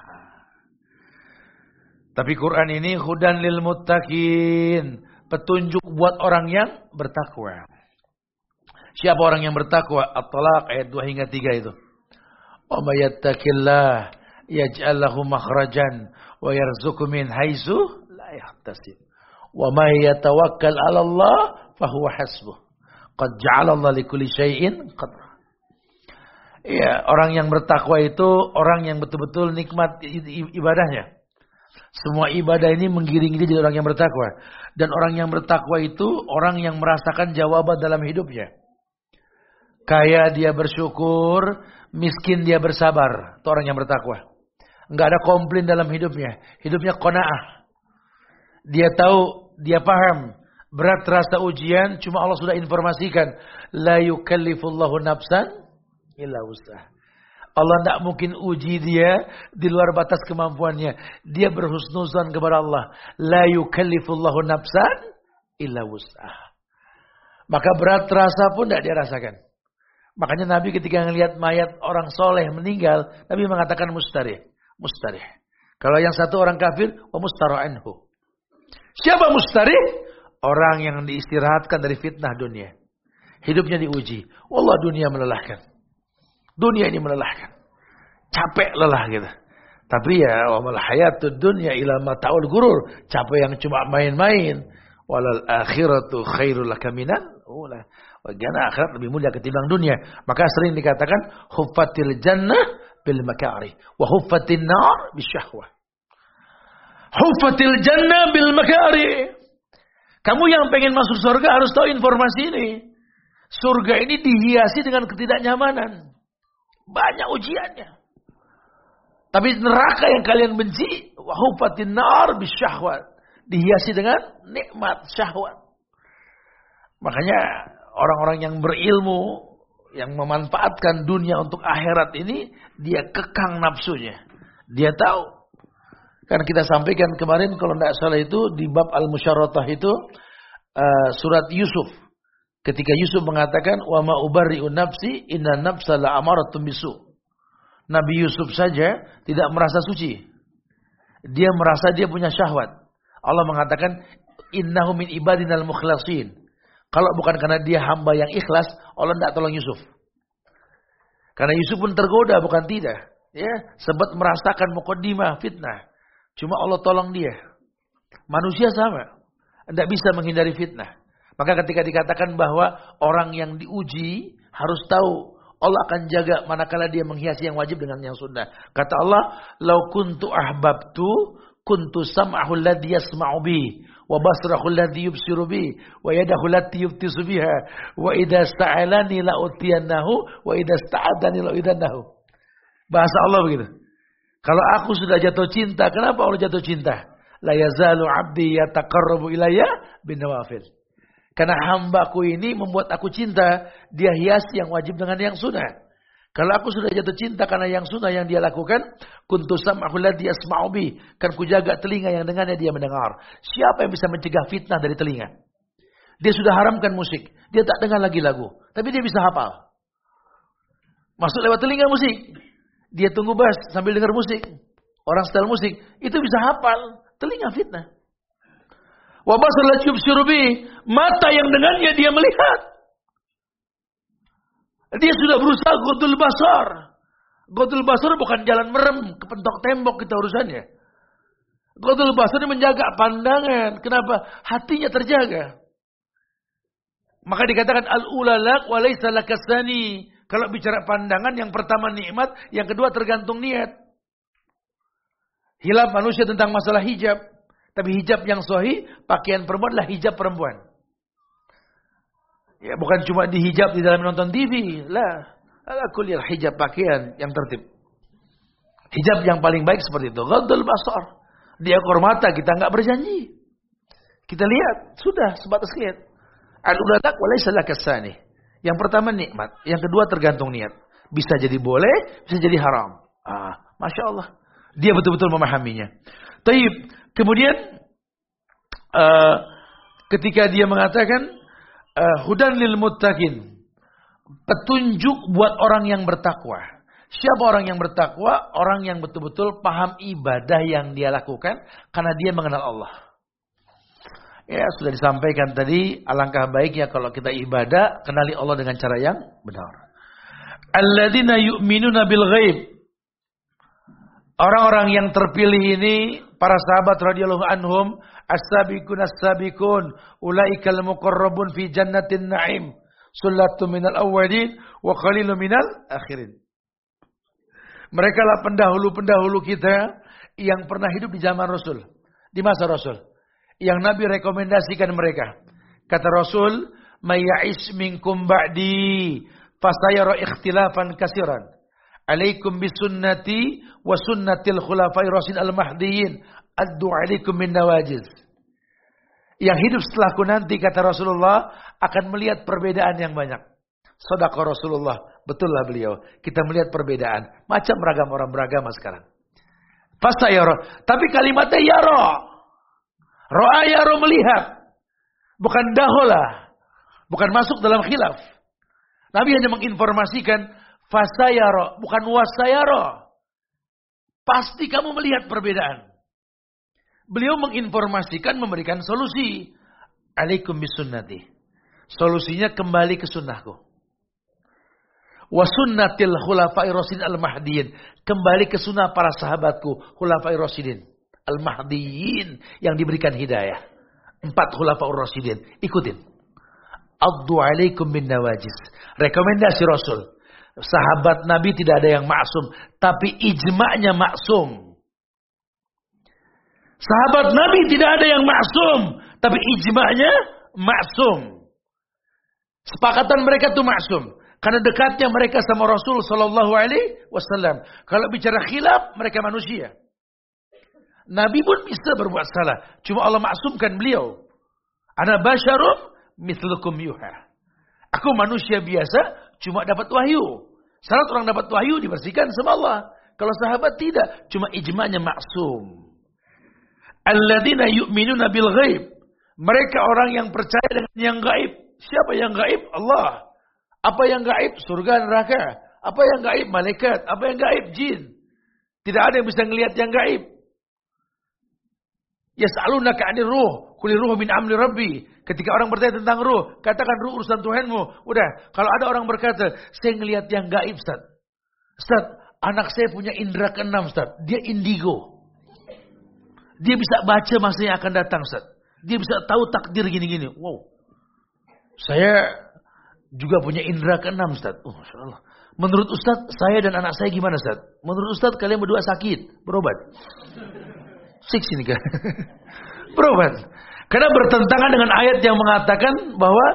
Tapi Quran ini hudan lil muttaqin, petunjuk buat orang yang bertakwa. Siapa orang yang bertakwa? At-Talaq ayat 2 hingga 3 itu. Wa may yattaqillah yaj'al lahu makhrajan wa yarzuqhu min haitsu la yahtasib. Wa may yatawakkal 'ala Allah fa huwa hasbuh. Qad ja'ala Allah likulli syai'in qadra. Ya, orang yang bertakwa itu orang yang betul-betul nikmat ibadahnya. Semua ibadah ini menggiring dia jadi orang yang bertakwa. Dan orang yang bertakwa itu orang yang merasakan jawaban dalam hidupnya. Kaya dia bersyukur, miskin dia bersabar. Itu orang yang bertakwa. Enggak ada komplain dalam hidupnya. Hidupnya qanaah. Dia tahu, dia paham. Berat terasa ujian, cuma Allah sudah informasikan. La yukallifullahu nafsan illa wus'aha. Allah tidak mungkin uji dia di luar batas kemampuannya. Dia berhusnuzan kepada Allah. La yukallifullahu nafsan illa wus'aha. Maka berat terasa pun tidak dia rasakan. Makanya Nabi ketika melihat mayat orang soleh meninggal, Nabi mengatakan mustarih. Mustarih. Kalau yang satu orang kafir, wa mustara'anhu. Siapa mustarih? Orang yang diistirahatkan dari fitnah dunia. Hidupnya diuji. Wallah dunia melelahkan. Dunia ini melelahkan. Capek lelah gitu. Tapi ya wa mal hayatud dunya ila mata'ul gurur. Capek yang cuma main-main. Walal akhiratu khairul laka minal ula. Wajana akhirat lebih mulia ketimbang dunia. Maka sering dikatakan huffatil jannah bil makari wa huffatin nar bisyahwah. Huffatil jannah bil makari. Kamu yang pengen masuk surga harus tahu informasi ini. Surga ini dihiasi dengan ketidaknyamanan. Banyak ujiannya. Tapi neraka yang kalian benci, wa huffatin nar bisyahwat. Dihiasi dengan nikmat syahwat. Makanya orang-orang yang berilmu, yang memanfaatkan dunia untuk akhirat ini, dia kekang nafsunya. Dia tahu. Karena kita sampaikan kemarin kalau tidak salah itu di bab Al-Musyarratah itu surat Yusuf. Ketika Yusuf mengatakan wa ma ubarri'u nafsi inna nafsa la'amaratun bisu. Nabi Yusuf saja tidak merasa suci. Dia merasa dia punya syahwat. Allah mengatakan innahu min ibadinal mukhlasin. Kalau bukan karena dia hamba yang ikhlas, Allah tidak tolong Yusuf. Karena Yusuf pun tergoda bukan tidak. Ya, sempat merasakan muqaddimah fitnah. Cuma Allah tolong dia. Manusia sama. Tidak bisa menghindari fitnah. Maka ketika dikatakan bahwa orang yang diuji harus tahu Allah akan jaga manakala dia menghiasi yang wajib dengan yang sunnah. Kata Allah, "Lau kuntu ahbabtu kuntu sam'ahu alladhi yasma'u bi wa basrahu alladhi yubsiru bi wa yadahu allati yubtisu biha wa idza sta'alani la utiyannahu wa idza sta'adani la uidannahu." Bahasa Allah begitu. Kalau aku sudah jatuh cinta, kenapa Allah jatuh cinta? La yazalu 'abdi yataqarrabu ilayya bin nawafil. Karena hambaku ini membuat aku cinta, dia hiasi yang wajib dengan yang sunnah. Kalau aku sudah jatuh cinta karena yang sunnah yang dia lakukan, kuntu sam'ahu alladhi yasma'u bi, kan kujaga telinga yang dengannya dia mendengar. Siapa yang bisa mencegah fitnah dari telinga? Dia sudah haramkan musik, dia tak dengar lagi lagu, tapi dia bisa hafal. Masuk lewat telinga musik. Dia tunggu bas sambil dengar musik. Orang setel musik. Itu bisa hafal. Telinga fitnah. Wa basar yubsiru bi. Mata yang dengannya dia melihat. Dia sudah berusaha ghaddul basar. Ghaddul basar bukan jalan merem. Kepentok tembok kita urusannya. Ghaddul basar menjaga pandangan. Kenapa? Hatinya terjaga. Maka dikatakan al-ula lak wa laysa lakasani. Kalau bicara pandangan, yang pertama nikmat, yang kedua tergantung niat. Hilaf manusia tentang masalah hijab. Tapi hijab yang sahih, pakaian perempuan adalah hijab perempuan. Ya, bukan cuma dihijab di dalam menonton TV. Lah, ala kulli hijab pakaian yang tertib. Hijab yang paling baik seperti itu. Ghaddul basar. Di ekor mata kita enggak berjanji. Kita lihat, sudah sebatas lihat. Al-uladak wa laysa lakasani. Yang pertama nikmat, yang kedua tergantung niat. Bisa jadi boleh, bisa jadi haram. Masya Allah. Dia betul-betul memahaminya. Taib. Kemudian ketika dia mengatakan hudan lil muttaqin, petunjuk buat orang yang bertakwa. Siapa orang yang bertakwa? Orang yang betul-betul paham ibadah yang dia lakukan karena dia mengenal Allah. Ya, sudah disampaikan tadi, alangkah baiknya kalau kita ibadah, kenali Allah dengan cara yang benar. Alladzina yu'minuna bil ghaib. Orang-orang yang terpilih ini, para sahabat radhiyallahu anhum, as-sabiqun as-sabiqun, ulaikal muqarrabun fi jannatin na'im, sullatun minal awwalin wa qalilun minal akhirin. Mereka lah pendahulu-pendahulu kita yang pernah hidup di zaman Rasul, di masa Rasul. Yang Nabi rekomendasikan mereka. Kata Rasul, "May ya'ish minkum ba'di fasayara ikhtilafan katsiran. Alaikum bisunnati wa sunnatil khulafai rasyidin al-mahdiyyin. Addu 'alaikum min nawajiz." Yang hidup setelahku nanti, kata Rasulullah, akan melihat perbedaan yang banyak. Shadaqah Rasulullah, betullah beliau. Kita melihat perbedaan, macam beragam orang beragama sekarang. Fasayara, tapi kalimatnya yara. Ro'a yara, melihat. Bukan dahola. Bukan masuk dalam khilaf. Nabi hanya menginformasikan fasayara, bukan wasayara. Pasti kamu melihat perbedaan. Beliau menginformasikan, memberikan solusi. Alaikum bisunnati. Solusinya kembali ke sunnahku. Wa sunnatil khulafai rasyidin al-mahdiyyin. Kembali ke sunnah para sahabatku, khulafai rasyidin al-mahdiyyin, yang diberikan hidayah. 4 khulafa'ur rasyidin. Ikutin. Addu 'alaikum bin nawajiz. Rekomendasi Rasul. Sahabat Nabi tidak ada yang maksum, tapi ijma'nya maksum. Sahabat Nabi tidak ada yang maksum, tapi ijma'nya maksum. Sepakatan mereka itu maksum. Karena dekatnya mereka sama Rasul sallallahu alaihi wasallam. Kalau bicara khilaf, mereka manusia. Nabi pun bisa berbuat salah. Cuma Allah maksumkan beliau. Ana basyarum mislukum yuha. Aku manusia biasa, cuma dapat wahyu. Syarat orang dapat wahyu dibersihkan sama Allah. Kalau sahabat tidak, cuma ijma'nya maksum. Alladzina yu'minuna bil ghaib. Mereka orang yang percaya dengan yang gaib. Siapa yang gaib? Allah. Apa yang gaib? Surga neraka. Apa yang gaib? Malaikat. Apa yang gaib? Jin. Tidak ada yang bisa melihat yang gaib. Yas'alunaka 'anir ruh, qul ruh min amri rabbi. Ketika orang bertanya tentang ruh, katakan ruh urusan Tuhanmu. Udah, kalau ada orang berkata, "Saya ngelihat yang gaib, Ustaz." Ustaz, anak saya punya indera keenam, Ustaz. Dia indigo. Dia bisa baca masa yang akan datang, Ustaz. Dia bisa tahu takdir gini-gini. Wow. Saya juga punya indera keenam, Ustaz. Oh, Masya Allah. Menurut Ustaz, saya dan anak saya gimana, Ustaz? Menurut Ustaz, kalian berdua sakit. Berobat. Ini kan. Berobat. Karena bertentangan dengan ayat yang mengatakan bahwa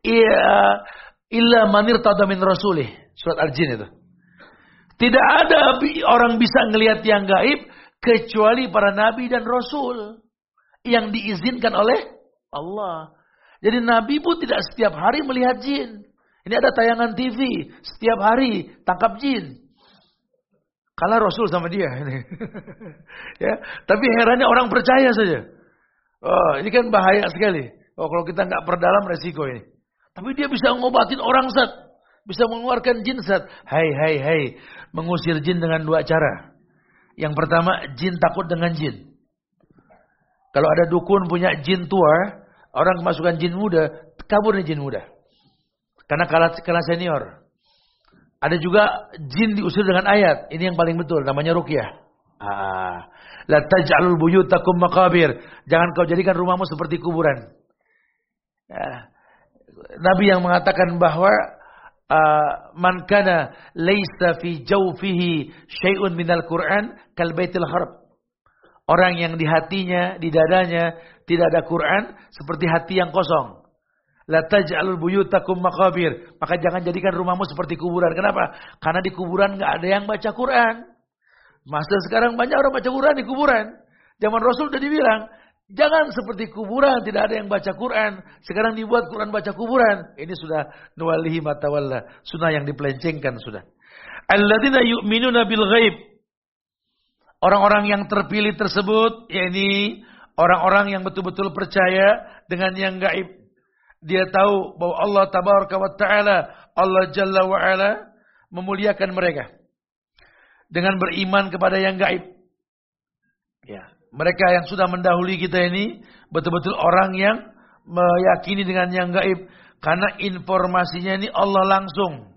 illa manir tada min rasulih. Surat Al-Jin itu. Tidak ada orang bisa ngelihat yang gaib kecuali para nabi dan rasul yang diizinkan oleh Allah. Jadi nabi pun tidak setiap hari melihat jin. Ini ada tayangan TV setiap hari tangkap jin. Kalah Rasul sama dia ini. Ya, tapi herannya orang percaya saja. Oh, ini kan bahaya sekali. Oh, kalau kita nggak perdalam resiko ini. Tapi dia bisa ngobatin orang, Ustaz. Bisa mengeluarkan jin, Ustaz. Hai. Mengusir jin dengan 2 cara. Yang pertama, jin takut dengan jin. Kalau ada dukun punya jin tua, orang kemasukan jin muda, kabur nih jin muda. Karena kalah senior. Ada juga jin diusir dengan ayat. Ini yang paling betul, namanya ruqyah. La taj'alul buyutakum maqabir. Jangan kau jadikan rumahmu seperti kuburan. Nabi yang mengatakan bahwa man kana laisa fi jawfihi syai'un minal Qur'an kal baitil harb. Orang yang di hatinya, di dadanya tidak ada Quran, seperti hati yang kosong. La taj'alul buyutakum maqabir. Maka jangan jadikan rumahmu seperti kuburan. Kenapa? Karena di kuburan enggak ada yang baca Quran. Masa sekarang banyak orang baca Quran di kuburan. Zaman Rasul sudah dibilang, jangan seperti kuburan, tidak ada yang baca Quran. Sekarang dibuat Quran baca kuburan. Ini sudah nuwalihi matawalla. Sunnah yang dipelencengkan sudah. Alladzina yu'minuna bil ghaib. Orang-orang yang terpilih tersebut, yakni Orang-orang yang betul-betul percaya dengan yang gaib. Dia tahu bahwa Allah Tabaraka wa Ta'ala, Allah Jalla wa Ala memuliakan mereka dengan beriman kepada yang gaib. Ya, mereka yang sudah mendahului kita ini betul-betul orang yang meyakini dengan yang gaib karena informasinya ini Allah langsung.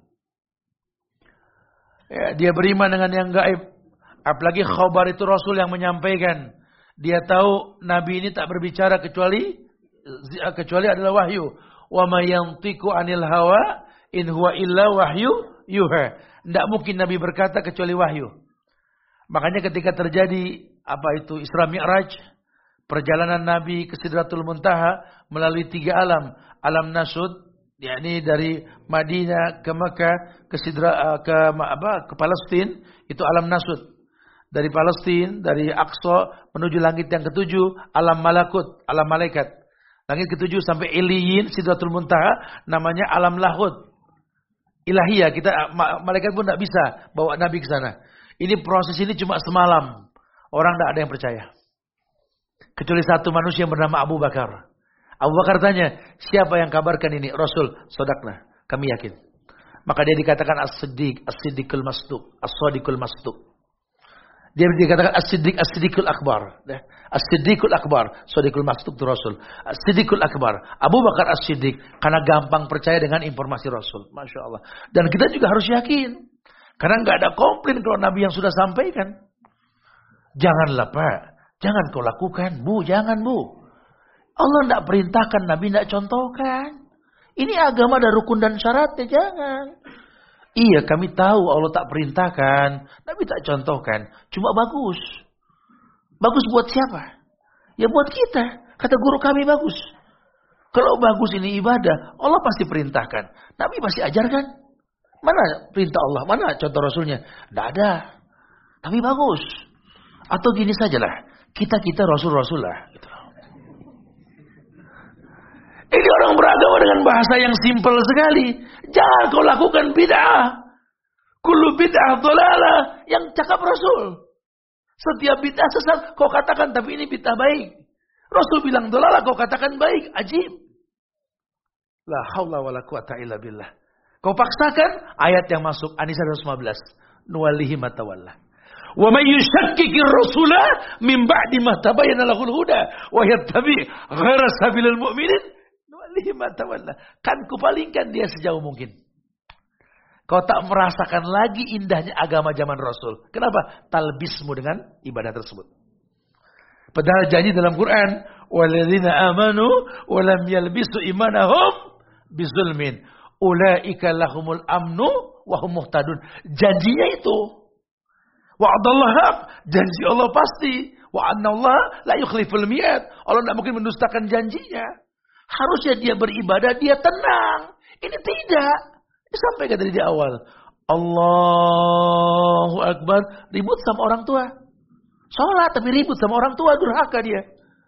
Ya, dia beriman dengan yang gaib. Apalagi khabar itu Rasul yang menyampaikan. Dia tahu Nabi ini tak berbicara kecuali adalah wahyu. Wa may yantiqu 'anil hawa in huwa illa wahyu yuha. Tidak mungkin Nabi berkata kecuali wahyu. Makanya ketika terjadi Isra Mi'raj, perjalanan Nabi ke Sidratul Muntaha melalui 3 alam. Alam Nasud, yakni dari Madinah ke Mekah ke Palestina, itu alam Nasud. Dari Palestina, dari Aqsa menuju langit yang ke-7, alam malakut, alam malaikat. Langit ke-7 sampai Iliyin, Sidratul Muntaha, namanya alam lahud. Ilahiyah, malaikat pun tidak bisa bawa Nabi ke sana. Ini proses ini cuma semalam. Orang tidak ada yang percaya. Kecuali satu manusia yang bernama Abu Bakar. Abu Bakar tanya, siapa yang kabarkan ini? Rasul, sodakna, kami yakin. Maka dia dikatakan as-siddiq, as-siddiqul masduq, as-sadiqul masduq. Dia dikatakan as-siddiqul akbar. As-siddiqul akbar. Sadiqul masduq itu Rasul. As-siddiqul akbar. Abu Bakar as-siddiq. Karena gampang percaya dengan informasi Rasul. Masya Allah. Dan kita juga harus yakin. Karena nggak ada komplain kalau Nabi yang sudah sampaikan. Janganlah Pak. Jangan kau lakukan. Bu, jangan Bu. Allah tidak perintahkan. Nabi tidak contohkan. Ini agama ada rukun dan syaratnya. Jangan. Iya, kami tahu Allah tak perintahkan, Nabi tak contohkan. Cuma bagus. Bagus buat siapa? Ya buat kita. Kata guru kami bagus. Kalau bagus ini ibadah, Allah pasti perintahkan. Nabi pasti ajarkan. Mana perintah Allah? Mana contoh Rasulnya? Tidak ada. Tapi bagus. Atau gini sajalah. Kita Rasul-Rasul lah. Gitu. Ini orang beragama dengan bahasa yang simpel sekali. Jangan kau lakukan bid'ah. Kullu bid'ah dhalalah. Yang cakap Rasul. Setiap bid'ah sesat kau katakan tapi ini bid'ah baik. Rasul bilang dhalalah kau katakan baik. Ajib. La haula wala quwata illa billah. Kau paksakan ayat yang masuk An-Nisa 115. Nuwallihi ma tawalla. Wa may yushakkikir rasulah min ba'di ma tabayyana lahul huda wa yattabi' ghaira sabilil mu'minin. Kan kupalingkan dia sejauh mungkin. Kau tak merasakan lagi indahnya agama zaman Rasul. Kenapa? Talbismu dengan ibadah tersebut. Padahal janji dalam Quran, walladzina amanu wa lam yalbisu imanahum bizulmin ulaika lahumul amnu wa hum muhtadun. Janjinya itu. Wa'adallah, janji Allah pasti. Wa anna Allah la yukhliful mi'ad. Allah tidak mungkin mendustakan janjinya. Harusnya dia beribadah, dia tenang. Ini tidak. Disampaikan dari awal. Allahu Akbar. Ribut sama orang tua. Sholat tapi ribut sama orang tua. Durhaka dia.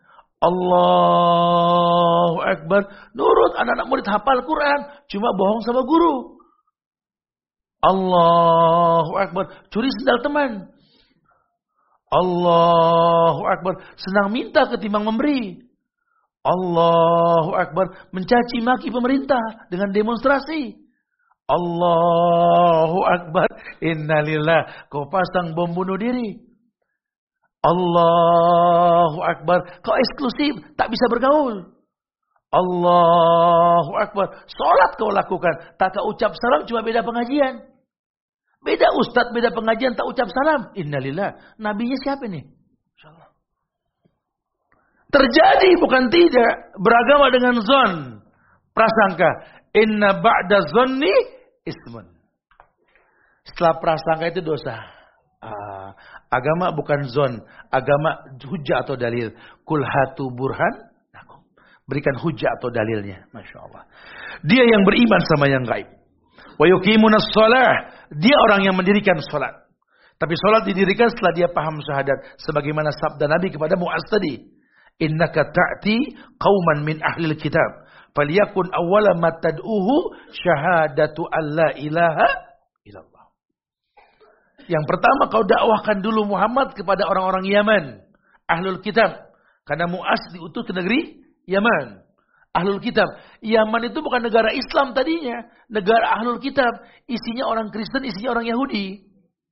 Allahu Akbar. Nurut anak-anak murid hafal Quran. Cuma bohong sama guru. Allahu Akbar. Curi sendal teman. Allahu Akbar. Senang minta ketimbang memberi. Allahu Akbar. Mencaci maki pemerintah dengan demonstrasi. Allahu Akbar. Innalillah. Kau pasang bom bunuh diri. Allahu Akbar. Kau eksklusif. Tak bisa bergaul. Allahu Akbar. Salat kau lakukan. Tak kau ucap salam cuma beda pengajian. Beda ustadz, beda pengajian tak ucap salam. Innalillah. Nabinya siapa nih? Terjadi bukan tidak. Beragama dengan zon. Prasangka. Inna ba'da zonni ismun. Setelah prasangka itu dosa. Agama bukan zon. Agama hujjah atau dalil. Kul hatu burhan. Berikan hujjah atau dalilnya. Masya Allah. Dia yang beriman sama yang gaib. Wa yuqimunas shalah. Dia orang yang mendirikan salat. Tapi salat didirikan setelah dia paham syahadat. Sebagaimana sabda Nabi kepada Mu'az tadi. Innaka ta'ti qauman min ahlil kitab falyakun awwala ma tad'uhu syahadatu alla ilaha illallah. Yang pertama kau dakwahkan dulu Muhammad kepada orang-orang Yaman, ahlul kitab. Karena Mu'az diutus ke negeri Yaman. Ahlul Kitab. Yaman itu bukan negara Islam tadinya. Negara Ahlul Kitab. Isinya orang Kristen, isinya orang Yahudi.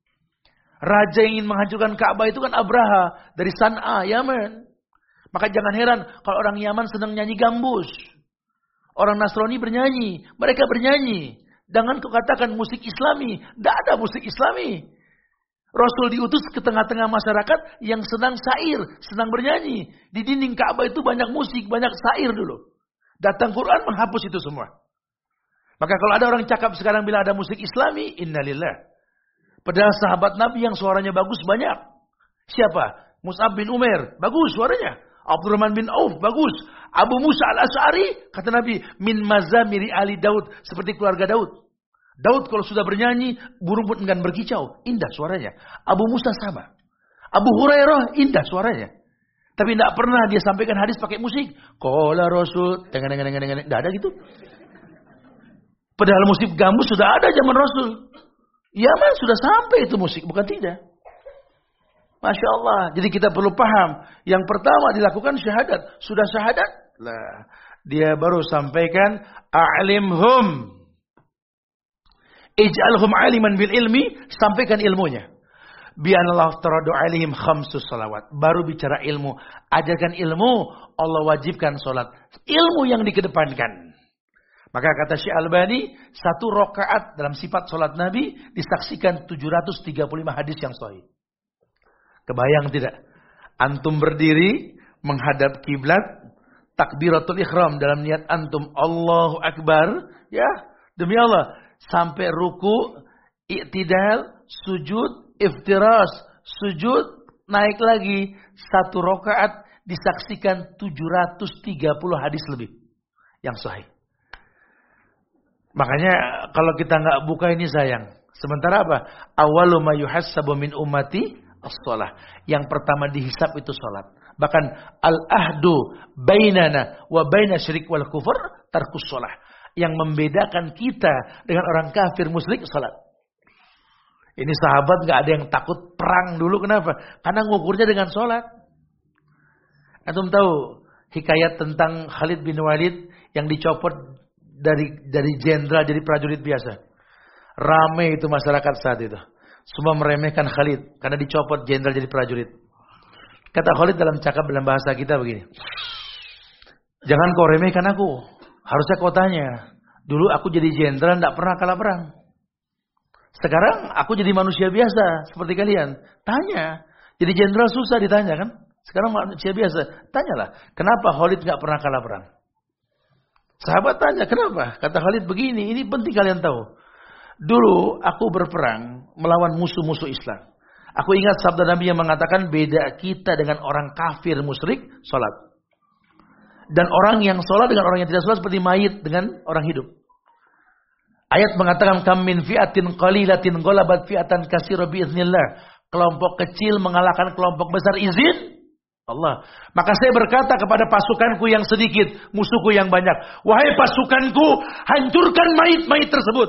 Raja yang ingin menghancurkan Ka'bah itu kan Abraha. Dari San'a, Yaman. Maka jangan heran kalau orang Yaman senang nyanyi gambus. Orang Nasrani bernyanyi. Mereka bernyanyi. Jangan kau katakan musik Islami. Tidak ada musik Islami. Rasul diutus ke tengah-tengah masyarakat yang senang syair, senang bernyanyi. Di dinding Ka'bah itu banyak musik, banyak syair dulu. Datang Quran menghapus itu semua. Maka kalau ada orang cakap sekarang bila ada musik Islami, innalillah. Padahal sahabat Nabi yang suaranya bagus banyak. Siapa? Mus'ab bin Umair, bagus suaranya. Abdurrahman bin Auf, bagus. Abu Musa al-Asy'ari, kata Nabi, min mazamiri Ali Daud, seperti keluarga Daud. Daud kalau sudah bernyanyi, burung pun enggan berkicau. Indah suaranya. Abu Musa sama. Abu Hurairah, indah suaranya. Tapi tidak pernah dia sampaikan hadis pakai musik. Qala Rasul. Tidak ada gitu. Padahal musik gambus sudah ada zaman Rasul. Yaman sudah sampai itu musik. Bukan tidak. Masya Allah. Jadi kita perlu paham. Yang pertama dilakukan syahadat. Sudah syahadat? Lah. Dia baru sampaikan. A'limhum. Ij'alhum aliman bil ilmi, sampaikan ilmunya. Bi'anallahu taradu alaihim khamsus salawat. Baru bicara ilmu, ajarkan ilmu, Allah wajibkan salat. Ilmu yang dikedepankan. Maka kata Syekh Albani, 1 rakaat dalam sifat salat Nabi disaksikan 735 hadis yang sahih. Kebayang tidak? Antum berdiri menghadap kiblat, takbiratul ihram dalam niat antum Allahu Akbar, ya, demi Allah. Sampai ruku, i'tidal, sujud, iftiras, sujud, naik lagi. 1 rakaat disaksikan 730 hadis lebih. Yang sahih. Makanya kalau kita nggak buka ini sayang. Sementara apa? Awalu ma yuhassabu min ummati as-shalah. Yang pertama dihisab itu salat. Bahkan al-ahdu bainana wa baina syirik wal kufur tarkus shalah. Yang membedakan kita dengan orang kafir musyrik salat. Ini sahabat gak ada yang takut perang dulu. Kenapa? Karena ngukurnya dengan salat. Antum tahu hikayat tentang Khalid bin Walid yang dicopot dari jenderal jadi prajurit biasa. Ramai itu masyarakat saat itu. Semua meremehkan Khalid karena dicopot jenderal jadi prajurit. Kata Khalid dalam bahasa kita begini. Jangan kau remehkan aku. Harusnya kau tanya. Dulu aku jadi jenderal tidak pernah kalah perang. Sekarang aku jadi manusia biasa seperti kalian. Tanya. Jadi jenderal susah ditanya kan? Sekarang manusia biasa. Tanyalah. Kenapa Khalid tidak pernah kalah perang? Sahabat tanya. Kenapa? Kata Khalid begini. Ini penting kalian tahu. Dulu aku berperang melawan musuh-musuh Islam. Aku ingat sabda Nabi yang mengatakan beda kita dengan orang kafir musyrik salat. Dan orang yang sholat dengan orang yang tidak sholat seperti mayit dengan orang hidup. Ayat mengatakan kam min fi'atin qalilatin ghalabat fi'atan katsira biiznillah. Kelompok kecil mengalahkan kelompok besar izin Allah. Maka saya berkata kepada pasukanku yang sedikit, musuhku yang banyak, wahai pasukanku, hancurkan mayit-mayit tersebut.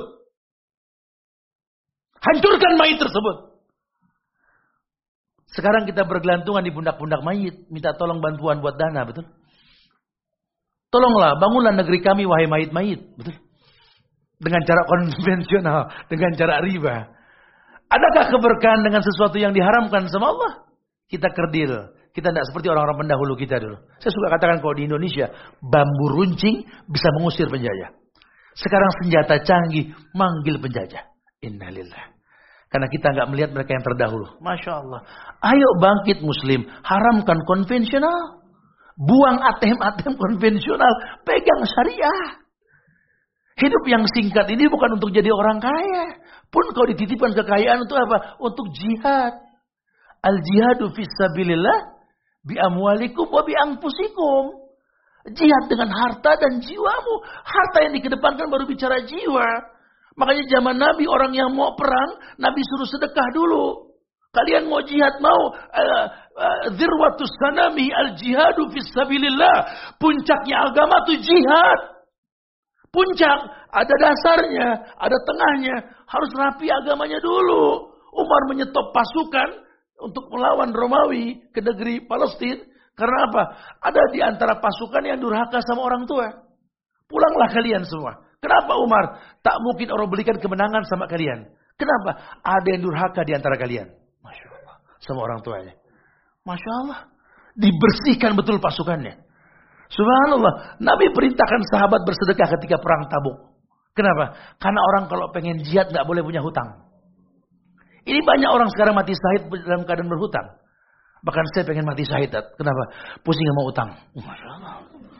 Hancurkan mayit tersebut. Sekarang kita bergelantungan di pundak-pundak mayit, minta tolong bantuan buat dana, betul? Tolonglah, bangunlah negeri kami, wahai mayit-mayit. Betul? Dengan cara konvensional, dengan cara riba. Adakah keberkahan dengan sesuatu yang diharamkan sama Allah? Kita kerdil. Kita tidak seperti orang-orang pendahulu kita dulu. Saya suka katakan kalau di Indonesia, bambu runcing bisa mengusir penjajah. Sekarang senjata canggih manggil penjajah. Innalillah. Karena kita nggak melihat mereka yang terdahulu. Masya Allah. Ayo bangkit muslim, haramkan konvensional. Buang ATM-ATM konvensional. Pegang syariah. Hidup yang singkat ini bukan untuk jadi orang kaya. Pun kau dititipkan kekayaan untuk apa? Untuk jihad. Al-jihadu fisabilillah. Bi amwalikum wa bi anfusikum. Jihad dengan harta dan jiwamu. Harta yang dikedepankan baru bicara jiwa. Makanya zaman Nabi orang yang mau perang. Nabi suruh sedekah dulu. Kalian mau jihad, mau dzirwatus sanami al-jihadu fisabilillah. Puncaknya agama itu jihad. Puncak ada dasarnya, ada tengahnya. Harus rapi agamanya dulu. Umar menyetop pasukan untuk melawan Romawi ke negeri Palestina. Karena apa? Ada di antara pasukan yang durhaka sama orang tua. Pulanglah kalian semua. Kenapa Umar? Tak mungkin orang berikan kemenangan sama kalian. Kenapa? Ada yang durhaka di antara kalian. Masya Allah. Sama orang tuanya. Masya Allah. Dibersihkan betul pasukannya. Subhanallah. Nabi perintahkan sahabat bersedekah ketika perang Tabuk. Kenapa? Karena orang kalau pengen jihad gak boleh punya hutang. Ini banyak orang sekarang mati syahid dalam keadaan berhutang. Bahkan saya pengen mati syahid. Kenapa? Pusing sama utang. Masya Allah.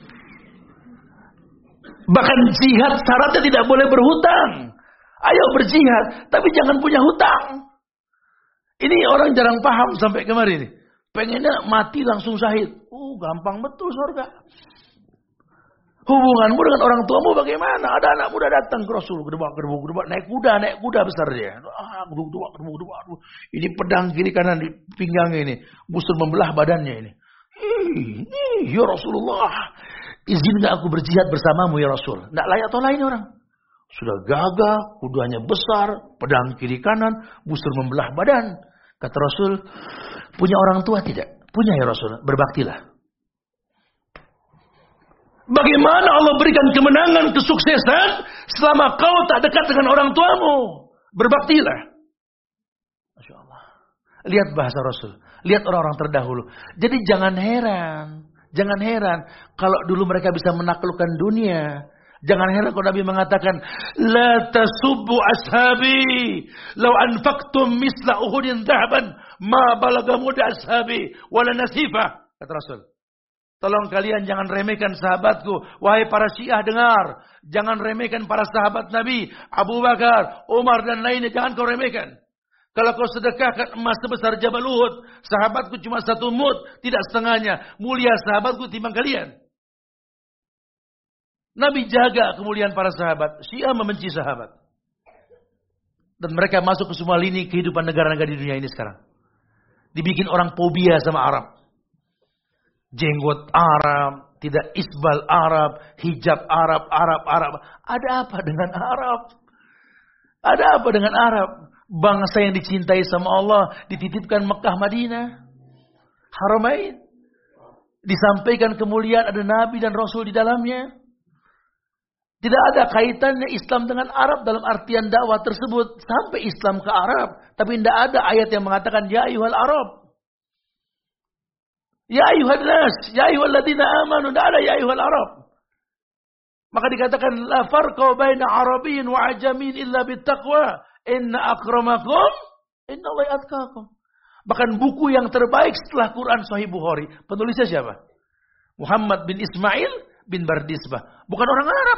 Bahkan jihad syaratnya tidak boleh berhutang. Ayo berjihad, tapi jangan punya hutang. Ini orang jarang paham sampai kemarin. Pengennya mati langsung syahid. Gampang betul surga. Hubunganmu dengan orang tuamu bagaimana? Ada anak muda datang ke Rasul, gedebak, naik kuda besar dia. Gedebak. Ini pedang kiri kanan di pinggangnya ini, busur membelah badannya ini. Ya Rasulullah, izin gak aku berjihad bersamamu ya Rasul? Nggak layak tolak ini orang. Sudah gagah, kudanya besar, pedang kiri kanan, busur membelah badan. Kata Rasul, punya orang tua tidak? Punya ya Rasul, berbaktilah. Bagaimana Allah berikan kemenangan, kesuksesan selama kau tak dekat dengan orang tuamu? Berbaktilah. Masya Allah. Lihat bahasa Rasul. Lihat orang-orang terdahulu. Jadi jangan heran. Jangan heran. Kalau dulu mereka bisa menaklukkan dunia. Jangan heran kalau Nabi mengatakan, La tasubbu ashabi. Lau anfaqtum misla uhudin dhahaban. Ma balagamu da ashabi. Wala nasifah. Kata Rasul. Tolong kalian jangan remehkan sahabatku. Wahai para Syiah dengar. Jangan remehkan para sahabat Nabi. Abu Bakar, Umar dan lainnya. Jangan kau remehkan. Kalau kau sedekahkan emas sebesar Jabal Uhud. Sahabatku cuma 1 mud. Tidak setengahnya. Mulia sahabatku timbang kalian. Nabi jaga kemuliaan para sahabat. Syiah membenci sahabat. Dan mereka masuk ke semua lini kehidupan negara-negara di dunia ini sekarang. Dibikin orang fobia sama Arab. Jenggot Arab, tidak isbal Arab, hijab Arab. Ada apa dengan Arab? Ada apa dengan Arab? Bangsa yang dicintai sama Allah, dititipkan Mekah Madinah, Haramain. Disampaikan kemuliaan ada Nabi dan Rasul di dalamnya. Tidak ada kaitannya Islam dengan Arab dalam artian dakwah tersebut. Sampai Islam ke Arab. Tapi tidak ada ayat yang mengatakan, Ya ayuhal Arab. Ya ayuhal nas, ya ayuhal ladina amanu, tidak ada ya ayuhal Arab. Maka dikatakan la farqa baina Arabiyyin wa ajamin illa bittaqwa. Inna akramakum innallaha atqakum. Bahkan buku yang terbaik setelah Quran Sahih Bukhari, penulisnya siapa? Muhammad bin Ismail bin Bardisbah. Bukan orang Arab.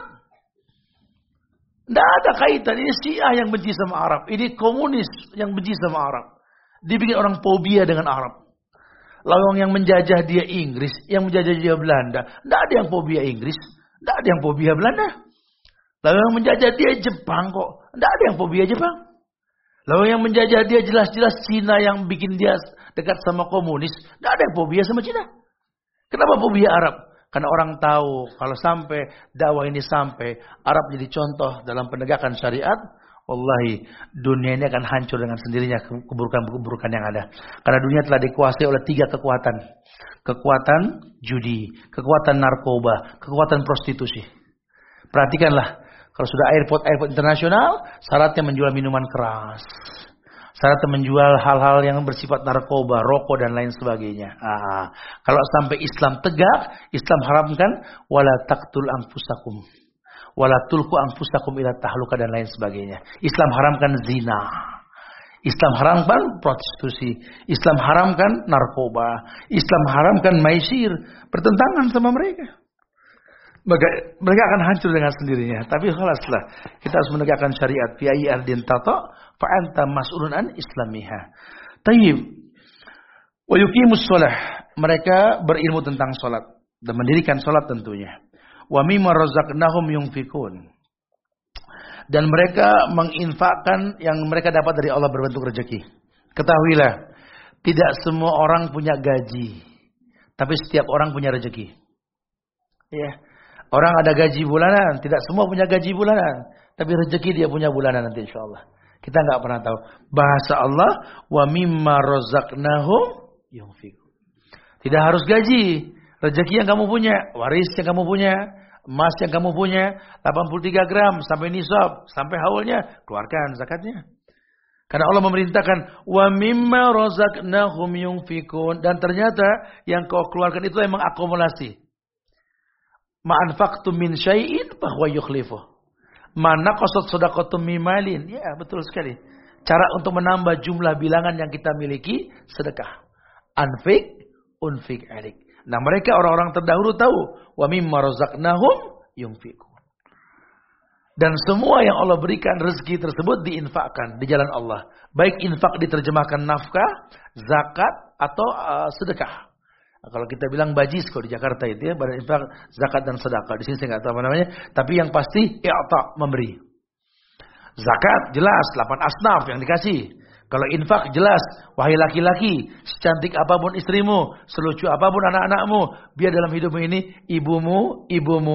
Tidak ada kaitan. Ini Syiah yang benci sama Arab. Ini komunis yang benci sama Arab. Dibikin orang fobia dengan Arab. Lawang yang menjajah dia Inggris, yang menjajah dia Belanda. Tidak ada yang fobia Inggris, tidak ada yang fobia Belanda. Lawang yang menjajah dia Jepang kok, tidak ada yang fobia Jepang. Lawang yang menjajah dia jelas-jelas Cina yang bikin dia dekat sama komunis, tidak ada yang fobia sama Cina. Kenapa fobia Arab? Karena orang tahu kalau sampai dakwah ini sampai Arab jadi contoh dalam penegakan syariat. Wallahi, dunia ini akan hancur dengan sendirinya keburukan-keburukan yang ada. Karena dunia telah dikuasai oleh 3 kekuatan. Kekuatan judi, kekuatan narkoba, kekuatan prostitusi. Perhatikanlah, kalau sudah airport internasional, syaratnya menjual minuman keras. Syaratnya menjual hal-hal yang bersifat narkoba, rokok dan lain sebagainya. Kalau sampai Islam tegak, Islam haramkan, wala taqtul anfusakum. Wala tulku anfusakum ila tahluka dan lain sebagainya. Islam haramkan zina. Islam haramkan prostitusi. Islam haramkan narkoba. Islam haramkan maisir. Bertentangan sama mereka. Mereka akan hancur dengan sendirinya. Tapi khalaslah. Kita harus menegakkan syariat. Fi ayyi ardin tata fa anta mas'ulun an islamiha. Tayyib. Wa yuqimus shalah. Mereka berilmu tentang salat dan mendirikan salat tentunya. Wa mimma razaqnahum yunfikun. Dan mereka menginfakkan yang mereka dapat dari Allah berbentuk rezeki. Ketahuilah, tidak semua orang punya gaji, tapi setiap orang punya rezeki. Ya. Orang ada gaji bulanan, tidak semua punya gaji bulanan, tapi rezeki dia punya bulanan nanti insyaallah. Kita enggak pernah tahu. Bahasa Allah, wa mimma razaqnahum yunfikun. Tidak harus gaji. Rezeki yang kamu punya, waris yang kamu punya, emas yang kamu punya, 83 gram sampai nisab, sampai haulnya, keluarkan zakatnya. Karena Allah memerintahkan wa mimma razaqnahum yunfikun, dan ternyata yang kau keluarkan itu memang akumulasi. Ma anfaqtum min syai'in bahwa yukhlifuh. Ma naqasat shadaqatum min malin. Ya, betul sekali. Cara untuk menambah jumlah bilangan yang kita miliki, sedekah. Anfik, unfik alik. Nah, mereka orang-orang terdahulu tahu wa mimma razaqnahum yunfikun. Dan semua yang Allah berikan rezeki tersebut diinfakkan di jalan Allah. Baik infak diterjemahkan nafkah, zakat atau sedekah. Nah, kalau kita bilang bajis kalau di Jakarta itu ya, badan infak, zakat dan sedekah. Di sini saya nggak tahu apa namanya, tapi yang pasti i'ta, memberi. Zakat jelas 8 asnaf yang dikasih. Kalau infak jelas, wahai laki-laki, secantik apapun istrimu, selucu apapun anak-anakmu, biar dalam hidupmu ini ibumu,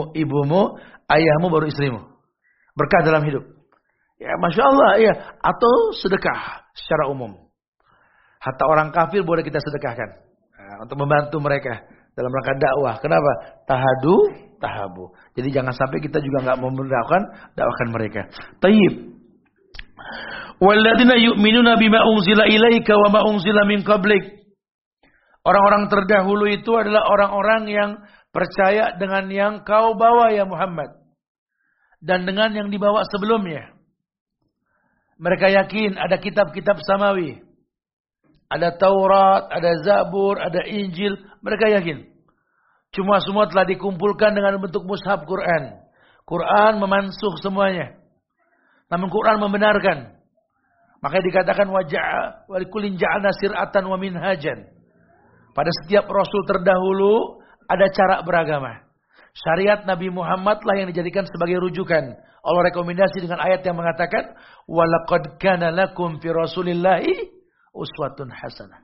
ayahmu baru istrimu. Berkah dalam hidup. Ya, Masya Allah, ya. Atau sedekah secara umum. Hatta orang kafir boleh kita sedekahkan. Nah, untuk membantu mereka dalam rangka dakwah. Kenapa? Tahabu. Jadi jangan sampai kita juga nggak dakwakan mereka. Tayyib. Walladzina yu'minuna bima unzila ilaika wa ma unzila min qablik. Orang-orang terdahulu itu adalah orang-orang yang percaya dengan yang kau bawa ya Muhammad, dan dengan yang dibawa sebelumnya. Mereka yakin ada kitab-kitab samawi, ada Taurat, ada Zabur, ada Injil. Mereka yakin. Cuma semua telah dikumpulkan dengan bentuk mushaf Quran. Quran memansuh semuanya. Namun Quran membenarkan. Makanya dikatakan wa likulin ja'alna sir'atan wa minhajan. Pada setiap rasul terdahulu ada cara beragama. Syariat Nabi Muhammad lah yang dijadikan sebagai rujukan. Allah rekomendasi dengan ayat yang mengatakan walaqad kana lakum fi rasulillahi uswatun hasanah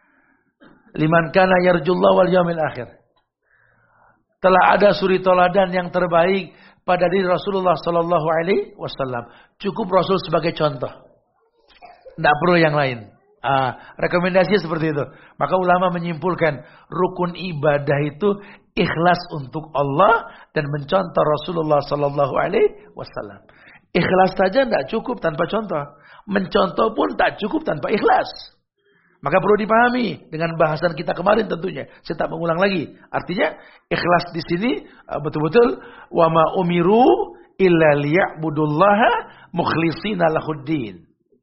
liman kana yarjullaha wal yaumil akhir. Telah ada suri teladan yang terbaik pada diri Rasulullah sallallahu alaihi wasallam. Cukup Rasul sebagai contoh. Tidak perlu yang lain. Rekomendasi seperti itu. Maka ulama menyimpulkan rukun ibadah itu ikhlas untuk Allah dan mencontoh Rasulullah sallallahu alaihi wasallam. Ikhlas saja tidak cukup tanpa contoh. Mencontoh pun tak cukup tanpa ikhlas. Maka perlu dipahami dengan bahasan kita kemarin tentunya. Saya tak mengulang lagi. Artinya ikhlas di sini betul-betul wa ma umiru illa liya'budullaha mukhlishina lahuddin.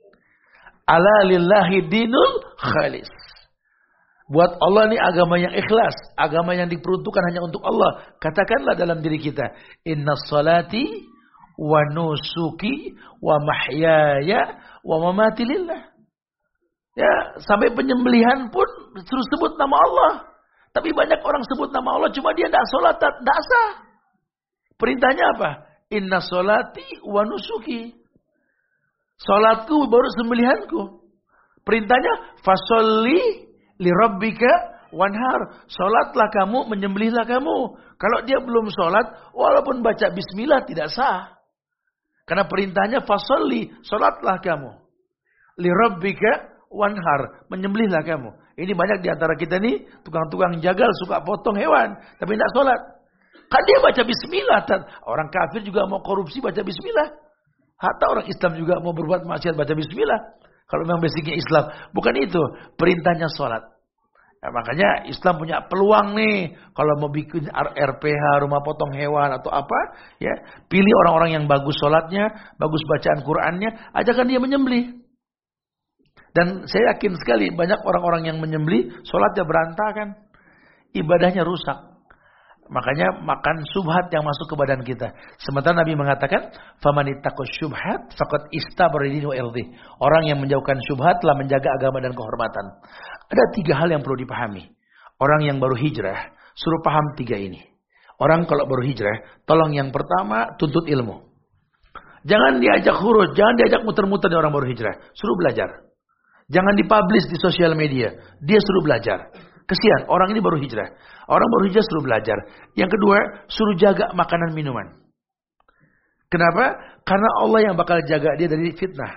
Ala lillahi dinul khalis. Buat Allah ini agama yang ikhlas, agama yang diperuntukkan hanya untuk Allah. Katakanlah dalam diri kita, inna salati wa nusuki wa mahyaya wa mamati lillah. Ya, sampai penyembelihan pun suruh sebut nama Allah. Tapi banyak orang sebut nama Allah cuma dia tidak sholat, tidak sah. Perintahnya apa? Inna salati wa nusuki. Salatku baru sembelihanku. Perintahnya fasolli li rabbika wanhar. Salatlah kamu, menyembelihlah kamu. Kalau dia belum salat, walaupun baca bismillah tidak sah. Karena perintahnya fasolli, salatlah kamu. Li rabbika wanhar, menyembelihlah kamu. Ini banyak di antara kita nih tukang-tukang jagal suka potong hewan tapi tidak salat. Kan dia baca bismillah. Orang kafir juga mau korupsi baca bismillah. Hatta orang Islam juga mau berbuat maksiat baca bismillah. Kalau memang basicnya Islam. Bukan itu. Perintahnya sholat. Nah, makanya Islam punya peluang nih. Kalau mau bikin RPH, rumah potong hewan atau apa. Ya, pilih orang-orang yang bagus sholatnya. Bagus bacaan Qurannya. Ajakan dia menyembelih. Dan saya yakin sekali banyak orang-orang yang menyembelih. Sholatnya berantakan. Ibadahnya rusak. Makanya makan subhat yang masuk ke badan kita. Sementara Nabi mengatakan, "Faman ittaqas syubhat faqad istabara dinihi wa irdihi." Orang yang menjauhkan syubhat telah menjaga agama dan kehormatan. Ada 3 hal yang perlu dipahami. Orang yang baru hijrah, suruh paham 3 ini. Orang kalau baru hijrah, tolong yang pertama tuntut ilmu. Jangan diajak huruf, jangan diajak muter-muter di orang baru hijrah. Suruh belajar. Jangan dipublish di sosial media. Dia suruh belajar. Kesian, orang ini baru hijrah. Orang baru hijrah suruh belajar. Yang kedua, suruh jaga makanan minuman. Kenapa? Karena Allah yang bakal jaga dia dari fitnah.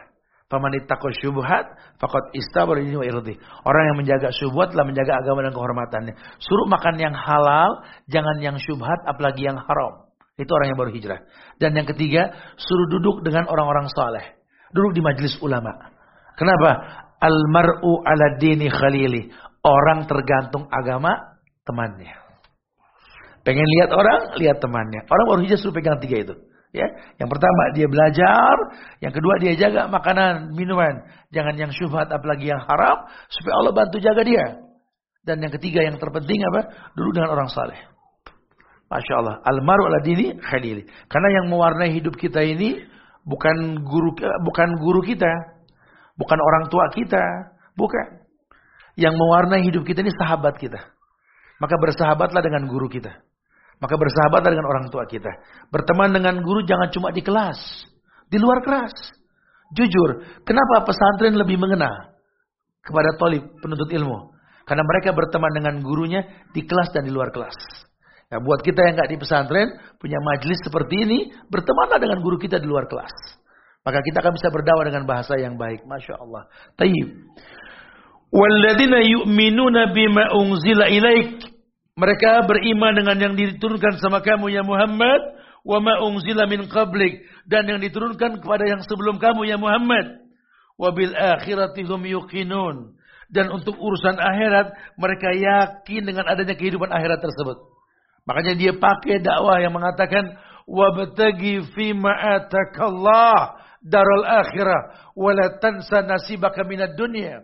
Faman ittaqa syubhat faqad istabara dinihi wa irdi. Orang yang menjaga syubhat telah menjaga agama dan kehormatannya. Suruh makan yang halal, jangan yang syubhat apalagi yang haram. Itu orang yang baru hijrah. Dan yang ketiga, suruh duduk dengan orang-orang saleh. Duduk di majelis ulama. Kenapa? Al-mar'u ala dini khalili. Orang tergantung agama temannya. Pengen lihat orang, lihat temannya. Orang baru hijrah suruh pegang 3 itu. Ya, yang pertama dia belajar, yang kedua dia jaga makanan, minuman, jangan yang syubhat apalagi yang haram, supaya Allah bantu jaga dia. Dan yang ketiga yang terpenting apa? Duduk dengan orang saleh. Masya Allah, almaru ala dini khalili. Karena yang mewarnai hidup kita ini bukan guru kita, bukan orang tua kita, bukan. Yang mewarnai hidup kita ini sahabat kita. Maka bersahabatlah dengan guru kita. Maka bersahabatlah dengan orang tua kita. Berteman dengan guru jangan cuma di kelas. Di luar kelas. Jujur, kenapa pesantren lebih mengena kepada thalib penuntut ilmu? Karena mereka berteman dengan gurunya di kelas dan di luar kelas. Nah, buat kita yang gak di pesantren, punya majelis seperti ini, bertemanlah dengan guru kita di luar kelas. Maka kita akan bisa berdakwah dengan bahasa yang baik. Masya Allah. Tayyib. Walladzina yu'minuna bima unzila ilaik. Mereka beriman dengan yang diturunkan sama kamu ya Muhammad. Wa ma unzila min qablik. Dan yang diturunkan kepada yang sebelum kamu ya Muhammad. Wa bil akhirati hum yuqinun. Dan untuk urusan akhirat, mereka yakin dengan adanya kehidupan akhirat tersebut. Makanya dia pakai dakwah yang mengatakan. Wabtagi fima atakallah darul akhirah. Wala tansa nasibaka minad dunya.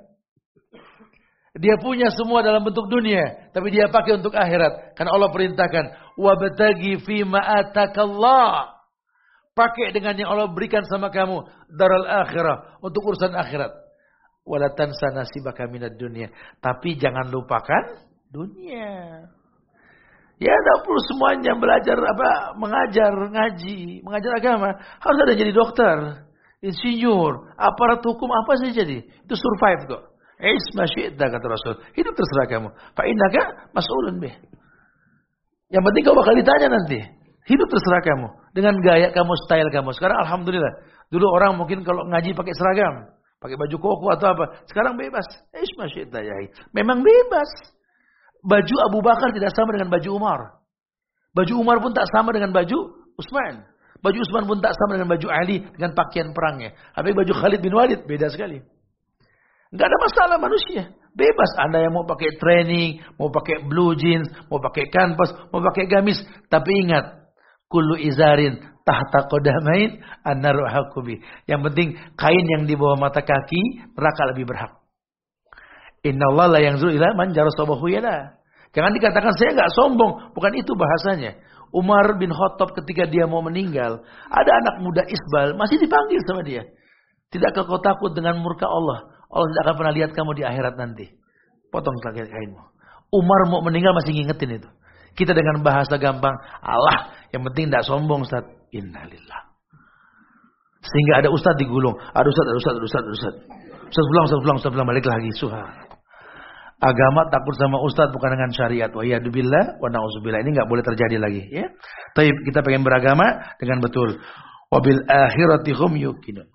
Dia punya semua dalam bentuk dunia, tapi dia pakai untuk akhirat. Karena Allah perintahkan, wabtagi fima atakallah. Pakai dengan yang Allah berikan sama kamu, darul akhirah, untuk urusan akhirat. Wala tansa nasibaka minad dunya. Tapi jangan lupakan dunia. Ya, tidak perlu semuanya belajar mengajar, ngaji, mengajar agama. Harus ada jadi dokter, insinyur, aparat hukum, apa saja jadi. Itu survive kok. Masyidah kata Rasul. Hidup terserah kamu. Fa'innaka mas'ulun bih. Yang penting kau bakal ditanya nanti. Hidup terserah kamu. Dengan gaya kamu, style kamu. Sekarang alhamdulillah. Dulu orang mungkin kalau ngaji pakai seragam. Pakai baju koko atau apa. Sekarang bebas. Masyidah ya. Memang bebas. Baju Abu Bakar tidak sama dengan baju Umar. Baju Umar pun tak sama dengan baju Utsman. Baju Utsman pun tak sama dengan baju Ali. Dengan pakaian perangnya. Tapi baju Khalid bin Walid beda sekali. Enggak ada masalah manusia. Bebas. Anda yang mau pakai training, mau pakai blue jeans, mau pakai kanvas, mau pakai gamis. Tapi ingat. Kullu izarin tahta qadamain an-naru haqubi. Yang penting kain yang di bawah mata kaki, neraka lebih berhak. Innallaha la yanzuru ila man jarasabahu yala. Jangan dikatakan saya enggak sombong. Bukan itu bahasanya. Umar bin Khattab ketika dia mau meninggal. Ada anak muda Isbal. Masih dipanggil sama dia. Tidakkah kau takut dengan murka Allah? Allah tidak akan pernah lihat kamu di akhirat nanti. Potong kainmu. Umar mau meninggal masih ngingetin itu. Kita dengan bahasa gampang. Allah, yang penting tidak sombong Ustaz. Innalillah. Sehingga ada Ustaz digulung. Ada Ustaz. Ustaz pulang, balik lagi. Agama takut sama Ustaz bukan dengan syariat. Wa yadubillah wa na'udzubillah. Ini enggak boleh terjadi lagi. Ya. Tapi kita pengen beragama dengan betul. Wabil akhirati hum yuqinun.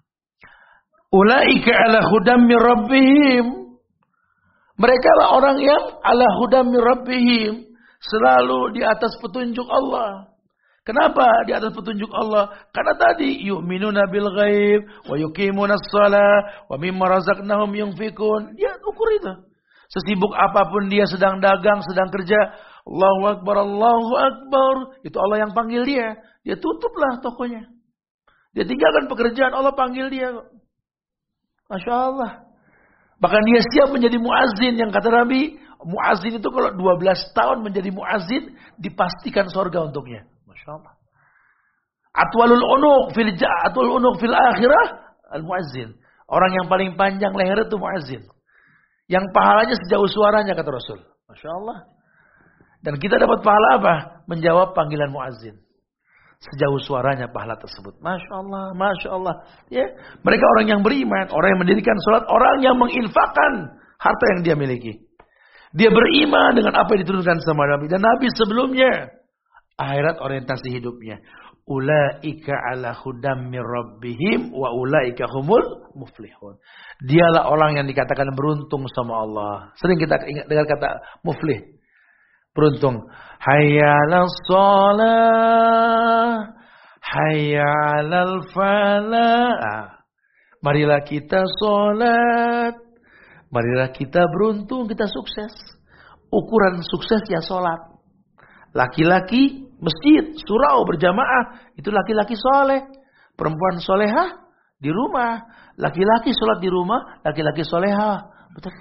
Ulaika ala hudam min rabbihim. Mereka lah orang yang ala hudam min rabbihim. Selalu di atas petunjuk Allah. Kenapa di atas petunjuk Allah? Karena tadi yu'minuna bil ghaib wa yuqimuna shalah wa mimma razaqnahum yunfikun. Dia ukur itu. Sesibuk apapun dia sedang dagang, sedang kerja, Allahu Akbar, Allahu Akbar. Itu Allah yang panggil dia. Dia tutuplah tokonya. Dia tinggalkan pekerjaan, Allah panggil dia. Masya Allah. Bahkan dia siap menjadi muazzin. Yang kata Nabi, muazzin itu kalau 12 tahun menjadi muazzin, dipastikan surga untuknya. Masya Allah. Atwalul unuq fil akhirah al-muazzin. Orang yang paling panjang leher itu muazzin. Yang pahalanya sejauh suaranya kata Rasul. Masya Allah. Dan kita dapat pahala apa? Menjawab panggilan muazzin. Sejauh suaranya pahala tersebut. Masya Allah, Masya Allah. Ya, mereka orang yang beriman. Orang yang mendirikan sholat. Orang yang menginfakkan harta yang dia miliki. Dia beriman dengan apa yang diturunkan sama Nabi. Dan Nabi sebelumnya. Akhirat orientasi hidupnya. Ulaika ala hudam min rabbihim. Wa ulaika humul muflihun. Dialah orang yang dikatakan beruntung sama Allah. Sering kita dengar kata muflih. Beruntung. Hayya 'alas shalah, hayya 'alal falah. Marilah kita sholat. Marilah kita beruntung, kita sukses. Ukuran sukses ya sholat. Laki-laki masjid, surau berjamaah, itu laki-laki soleh. Perempuan solehah di rumah. Laki-laki sholat di rumah, laki-laki solehah. Betul.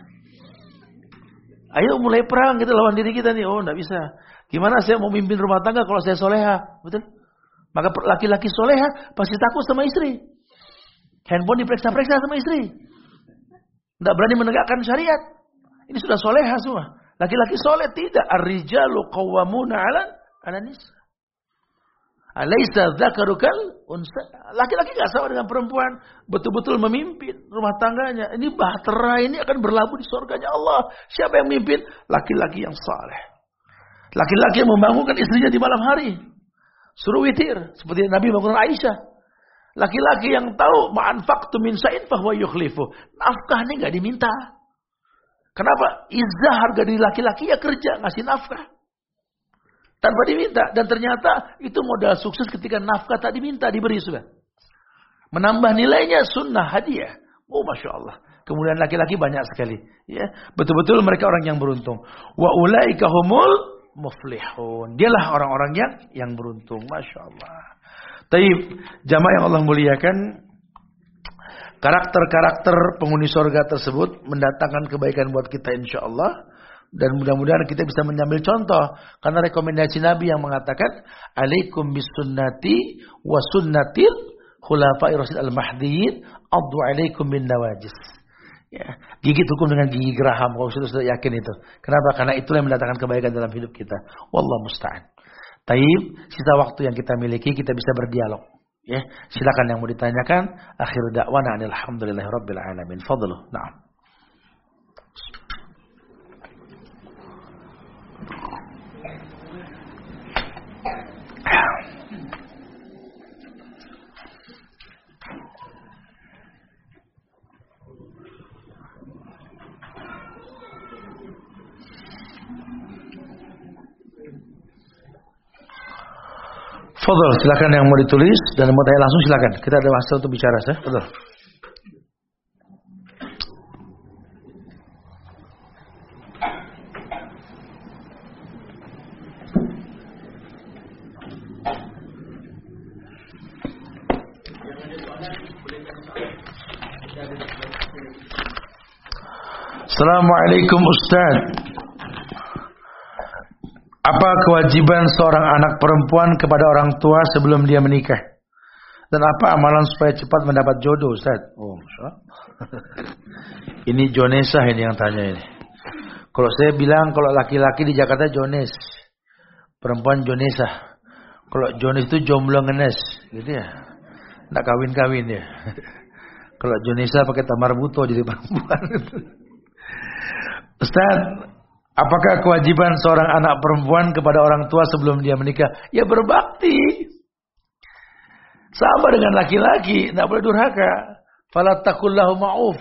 Ayo mulai perang kita lawan diri kita nih. Oh, enggak bisa. Gimana saya mau mimpin rumah tangga kalau saya solehah? Betul. Maka laki-laki solehah pasti takut sama istri. Handphone diperiksa-periksa sama istri. Tidak berani menegakkan syariat. Ini sudah soleha semua. Laki-laki soleh tidak. Ar-rijalu qawwamuna 'ala nisa. Alaysa dzakaru kal unsa. Laki-laki enggak sama dengan perempuan. Betul-betul memimpin rumah tangganya. Ini bahtera ini akan berlabuh di surganya Allah. Siapa yang memimpin? Laki-laki yang saleh. Laki-laki yang membangunkan istrinya di malam hari. Suruh witir. Seperti Nabi membangun Aisyah. Laki-laki yang tahu ma'anfaqtu min sa'in fahuwa yukhlifu. Nafkah ini enggak diminta. Kenapa? Izzah harga diri laki-laki ya kerja, ngasih nafkah. Tanpa diminta. Dan ternyata itu modal sukses ketika nafkah tak diminta, diberi sudah. Menambah nilainya sunnah hadiah. Oh Masya Allah. Kemudian laki-laki banyak sekali. Ya, betul-betul mereka orang yang beruntung. Wa ulaika humul muflihun. Dialah orang-orang yang beruntung. Masya Allah. Taib, jamaah yang Allah muliakan, karakter-karakter penghuni surga tersebut mendatangkan kebaikan buat kita insya Allah. Dan mudah-mudahan kita bisa mengambil contoh. Karena rekomendasi Nabi yang mengatakan, alaikum bisunnati wa sunnatil khulafai rasyid al-mahdiyin, addu alaikum bin nawajis. Ya, gigit hukum dengan gigi geraham. Kalau sudah yakin itu. Kenapa? Karena itulah yang mendatangkan kebaikan dalam hidup kita. Wallahu musta'an. Taib, sisa waktu yang kita miliki kita bisa berdialog. Ya, silakan yang mau ditanyakan. Akhir da'wana alhamdulillahirabbil alamin. Fadlu. Na'am. Fadol, silakan yang mau ditulis dan mau tanya langsung silakan. Kita ada masa untuk bicara, saya. Fadol. Assalamualaikum Ustaz. Apa kewajiban seorang anak perempuan kepada orang tua sebelum dia menikah? Dan apa amalan supaya cepat mendapat jodoh, Ustaz? Oh, ini Jonesah ini yang tanya ini. Kalau saya bilang kalau laki-laki di Jakarta Jones, perempuan Jonesah. Kalau Jones itu jomblo ngenes, gitu ya. Nggak kawin-kawin ya. Kalau Jonesah pakai tamar buto jadi perempuan. Ustaz, apakah kewajiban seorang anak perempuan kepada orang tua sebelum dia menikah? Ya berbakti. Sama dengan laki-laki, tidak boleh durhaka. Fala taqullahu ma'uf.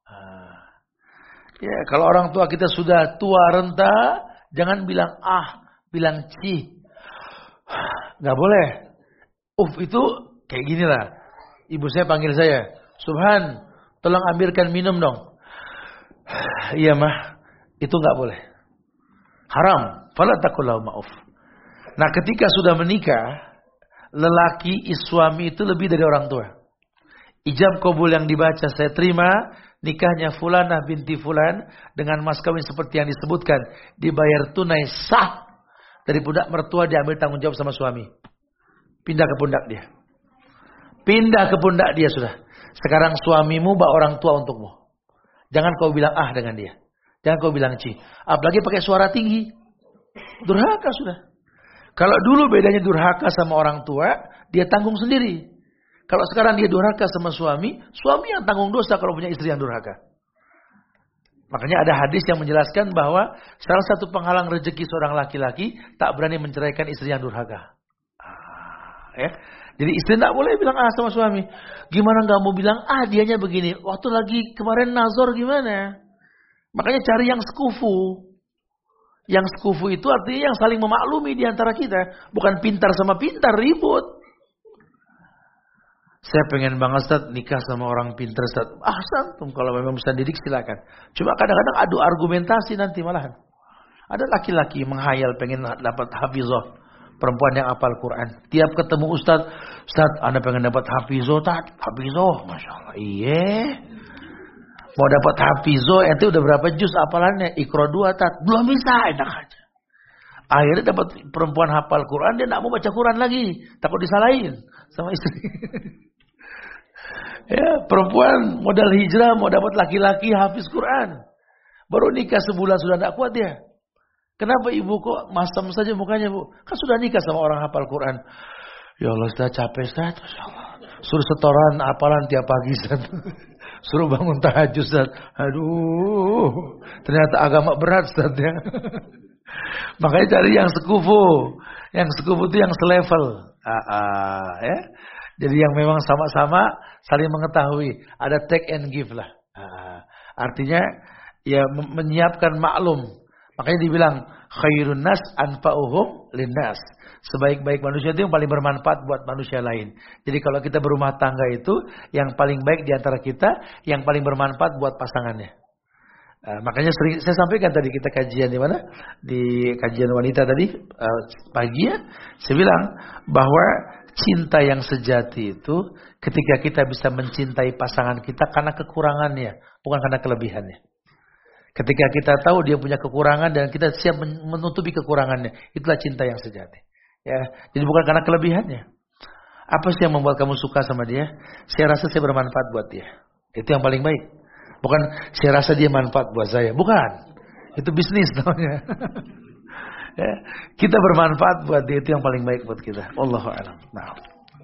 Ya, kalau orang tua kita sudah tua renta, jangan bilang bilang ci. Nggak boleh. Itu kayak gini lah. Ibu saya panggil saya, Subhan, tolong ambilkan minum dong. Iya mah, itu nggak boleh. Haram. Fala taqullahu ma'uf. Nah, ketika sudah menikah, lelaki suami itu lebih dari orang tua. Ijab kabul yang dibaca, saya terima nikahnya Fulanah binti Fulan dengan mas kawin seperti yang disebutkan, dibayar tunai sah. Dari pundak mertua diambil tanggung jawab sama suami. Pindah ke pundak dia. Pindah ke pundak dia sudah. Sekarang suamimu bawa orang tua untukmu. Jangan kau bilang dengan dia. Jangan kau bilang ci. Apalagi pakai suara tinggi. Durhaka sudah. Kalau dulu bedanya durhaka sama orang tua, dia tanggung sendiri. Kalau sekarang dia durhaka sama suami yang tanggung dosa kalau punya istri yang durhaka. Makanya ada hadis yang menjelaskan bahwa salah satu penghalang rezeki seorang laki-laki tak berani menceraikan istri yang durhaka. Ya. Jadi istri tidak boleh bilang A sama suami. Gimana nggak mau bilang A, dianya begini. Waktu lagi kemarin nazar gimana? Makanya cari yang sekufu. Yang sekufu itu artinya yang saling memaklumi di antara kita. Bukan pintar sama pintar, ribut. Saya pengen banget Ustaz nikah sama orang pintar Ustaz. Santum kalau memang bisa didik silakan. Cuma kadang-kadang adu argumentasi nanti malahan. Ada laki-laki menghayal pengen dapat hafizah. Perempuan yang hafal Quran. Tiap ketemu Ustaz, Anda pengen dapat hafizah, hafizah, Masya Allah. Iya. Mau dapat hafizah, ente udah berapa juz hafalannya? Iqra 2, belum bisa, enak aja. Akhirnya dapat perempuan hafal Quran, dia tidak mau baca Quran lagi. Takut disalahin sama istri. Ya, perempuan modal hijrah, mau dapat laki-laki hafiz Quran. Baru nikah sebulan sudah tidak kuat dia. Kenapa ibu kok masam saja mukanya bu? Kan sudah nikah sama orang hafal Quran. Ya Allah, sudah capek Ustaz. Masya Allah. Suruh setoran hafalan tiap pagi Ustaz. Suruh bangun tahajud Ustaz. Aduh, ternyata agama berat Ustaz ya. Makanya cari yang sekufu. Yang sekufu itu yang selevel. Ya. Jadi yang memang sama-sama saling mengetahui. Ada take and give lah. Artinya ya menyiapkan maklum. Makanya dibilang khairun nas anfa'uhum linnas. Sebaik-baik manusia itu yang paling bermanfaat buat manusia lain. Jadi kalau kita berumah tangga itu yang paling baik di antara kita, yang paling bermanfaat buat pasangannya. Makanya sering saya sampaikan tadi kita kajian di mana? Di kajian wanita tadi pagi ya. Saya bilang bahwa cinta yang sejati itu ketika kita bisa mencintai pasangan kita karena kekurangannya, bukan karena kelebihannya. Ketika kita tahu dia punya kekurangan dan kita siap menutupi kekurangannya, itulah cinta yang sejati. Ya, jadi bukan karena kelebihannya. Apa sih yang membuat kamu suka sama dia? Saya rasa saya bermanfaat buat dia. Itu yang paling baik. Bukan saya rasa dia manfaat buat saya. Bukan. Itu bisnis namanya. Ya, kita bermanfaat buat dia, itu yang paling baik buat kita. Wallahu a'lam. Nah.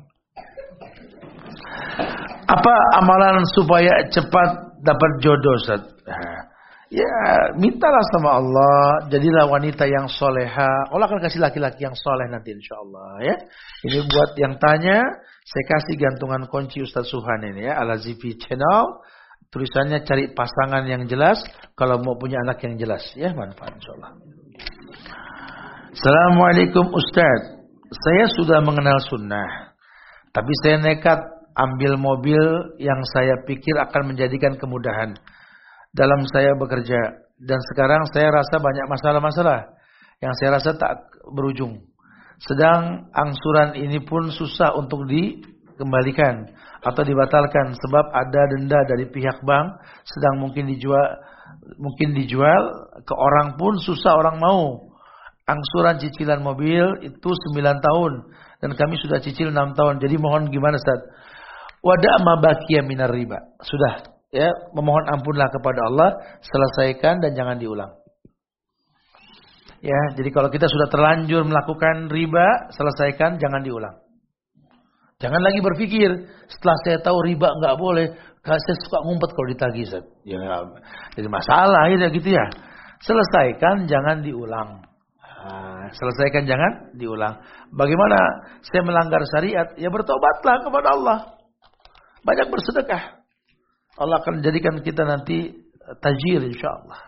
Apa amalan supaya cepat dapat jodoh Ustaz? Ya, mintalah sama Allah, jadilah wanita yang soleha. Allah akan kasih laki-laki yang soleh nanti insya Allah ya. Ini buat yang tanya, saya kasih gantungan kunci Ustaz Suhan ini ya, Al-Azifi Channel. Tulisannya cari pasangan yang jelas, kalau mau punya anak yang jelas ya, manfaat insya Allah. Assalamualaikum Ustaz, saya sudah mengenal sunnah, tapi saya nekat ambil mobil yang saya pikir akan menjadikan kemudahan dalam saya bekerja, dan sekarang saya rasa banyak masalah-masalah yang saya rasa tak berujung. Sedang angsuran ini pun susah untuk dikembalikan atau dibatalkan sebab ada denda dari pihak bank, sedang mungkin dijual ke orang pun susah orang mau. Angsuran cicilan mobil itu 9 tahun dan kami sudah cicil 6 tahun. Jadi mohon gimana Ustaz? Wada' ma baqiya minar riba. Sudah ya, memohon ampunlah kepada Allah, selesaikan dan jangan diulang. Ya, jadi kalau kita sudah terlanjur melakukan riba, selesaikan, jangan diulang. Jangan lagi berpikir setelah saya tahu riba nggak boleh, saya suka ngumpet kalau ditagih. Ya, jadi masalah ya gitu ya. Selesaikan, jangan diulang. Selesaikan, jangan diulang. Bagaimana saya melanggar syariat? Ya bertobatlah kepada Allah. Banyak bersedekah. Allah akan jadikan kita nanti tajir insyaallah.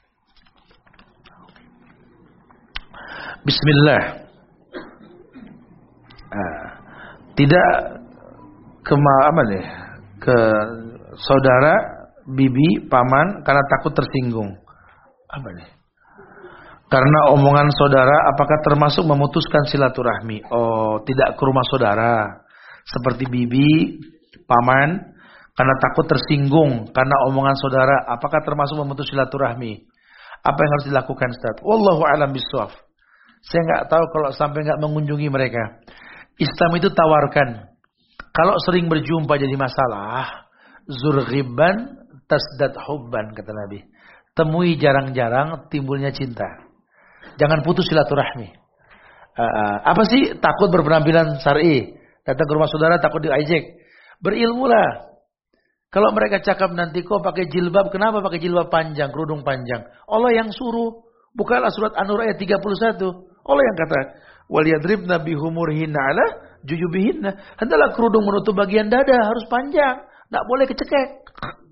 Bismillah. Tidak ke saudara, bibi, paman karena takut tersinggung. Apa nih? Karena omongan saudara apakah termasuk memutuskan silaturahmi? Oh, tidak ke rumah saudara. Seperti bibi, paman karena takut tersinggung karena omongan saudara, apakah termasuk memutus silaturahmi? Apa yang harus dilakukan Ustaz? Wallahu a'lam bishawab. Saya enggak tahu kalau sampai enggak mengunjungi mereka. Islam itu tawarkan. Kalau sering berjumpa jadi masalah, zurghiban tasdad hubban kata Nabi. Temui jarang-jarang timbulnya cinta. Jangan putus silaturahmi. Apa sih takut berpenampilan syar'i? Datang ke rumah saudara takut diajak. Berilmulah. Kalau mereka cakap nanti kau pakai jilbab, kenapa pakai jilbab panjang, kerudung panjang? Allah yang suruh. Bukalah surat An-Nur ayat 31. Allah yang kata, "Wal yadribna bihumurihinna 'ala juyubihinna. Hendaklah kerudung menutup bagian dada, harus panjang. Tidak boleh kecekek.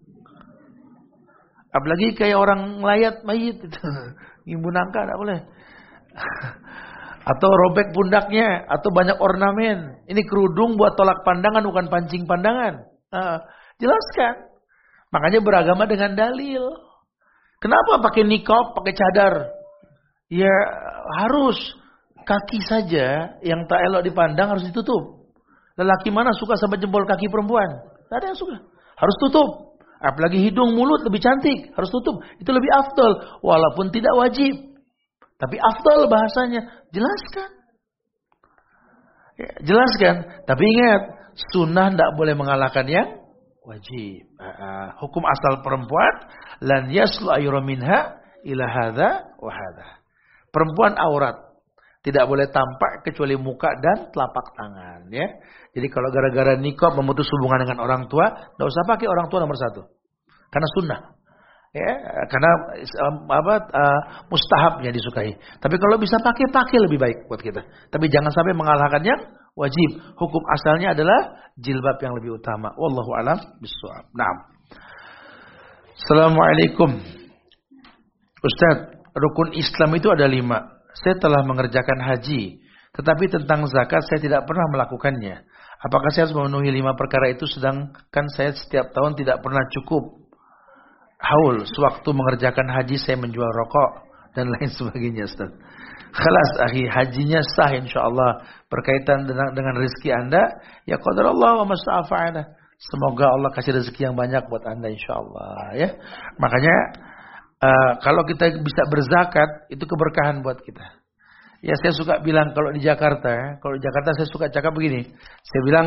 Apalagi kayak orang layat mayit. Ngimbu nangka tidak boleh. Atau robek pundaknya. Atau banyak ornamen. Ini kerudung buat tolak pandangan, bukan pancing pandangan. Jelaskan. Makanya beragama dengan dalil. Kenapa pakai niqab, pakai cadar? Ya harus. Kaki saja yang tak elok dipandang harus ditutup. Lelaki mana suka sama jempol kaki perempuan? Tak ada yang suka. Harus tutup. Apalagi hidung, mulut lebih cantik. Harus tutup. Itu lebih afdal. Walaupun tidak wajib. Tapi afdal bahasanya. Jelaskan. Ya, jelaskan. Tapi ingat. Sunnah tidak boleh mengalahkan yang wajib. Hukum asal perempuan. Lan yaslu ayura minha ila hadha wa hadha. Perempuan aurat. Tidak boleh tampak kecuali muka dan telapak tangan. Ya. Jadi kalau gara-gara niqab memutus hubungan dengan orang tua, tidak usah pakai orang tua nomor 1. Karena sunnah. Ya, karena mustahabnya disukai. Tapi kalau bisa pakai lebih baik buat kita. Tapi jangan sampai mengalahkan yang wajib. Hukum asalnya adalah jilbab yang lebih utama. Wallahu a'lam bishawab. Naam. Assalamualaikum. Ustaz, rukun Islam itu ada 5. Saya telah mengerjakan haji, tetapi tentang zakat saya tidak pernah melakukannya. Apakah saya harus memenuhi 5 perkara itu, sedangkan saya setiap tahun tidak pernah cukup haul sewaktu mengerjakan haji saya menjual rokok dan lain sebagainya, Ustaz. Khalas akhi, hajinya sah insyaallah. Berkaitan dengan rezeki Anda, ya qadarullah wa masa'afa'ana. Semoga Allah kasih rezeki yang banyak buat Anda insyaallah ya. Makanya kalau kita bisa berzakat, itu keberkahan buat kita. Ya saya suka bilang kalau di Jakarta saya suka cakap begini. Saya bilang,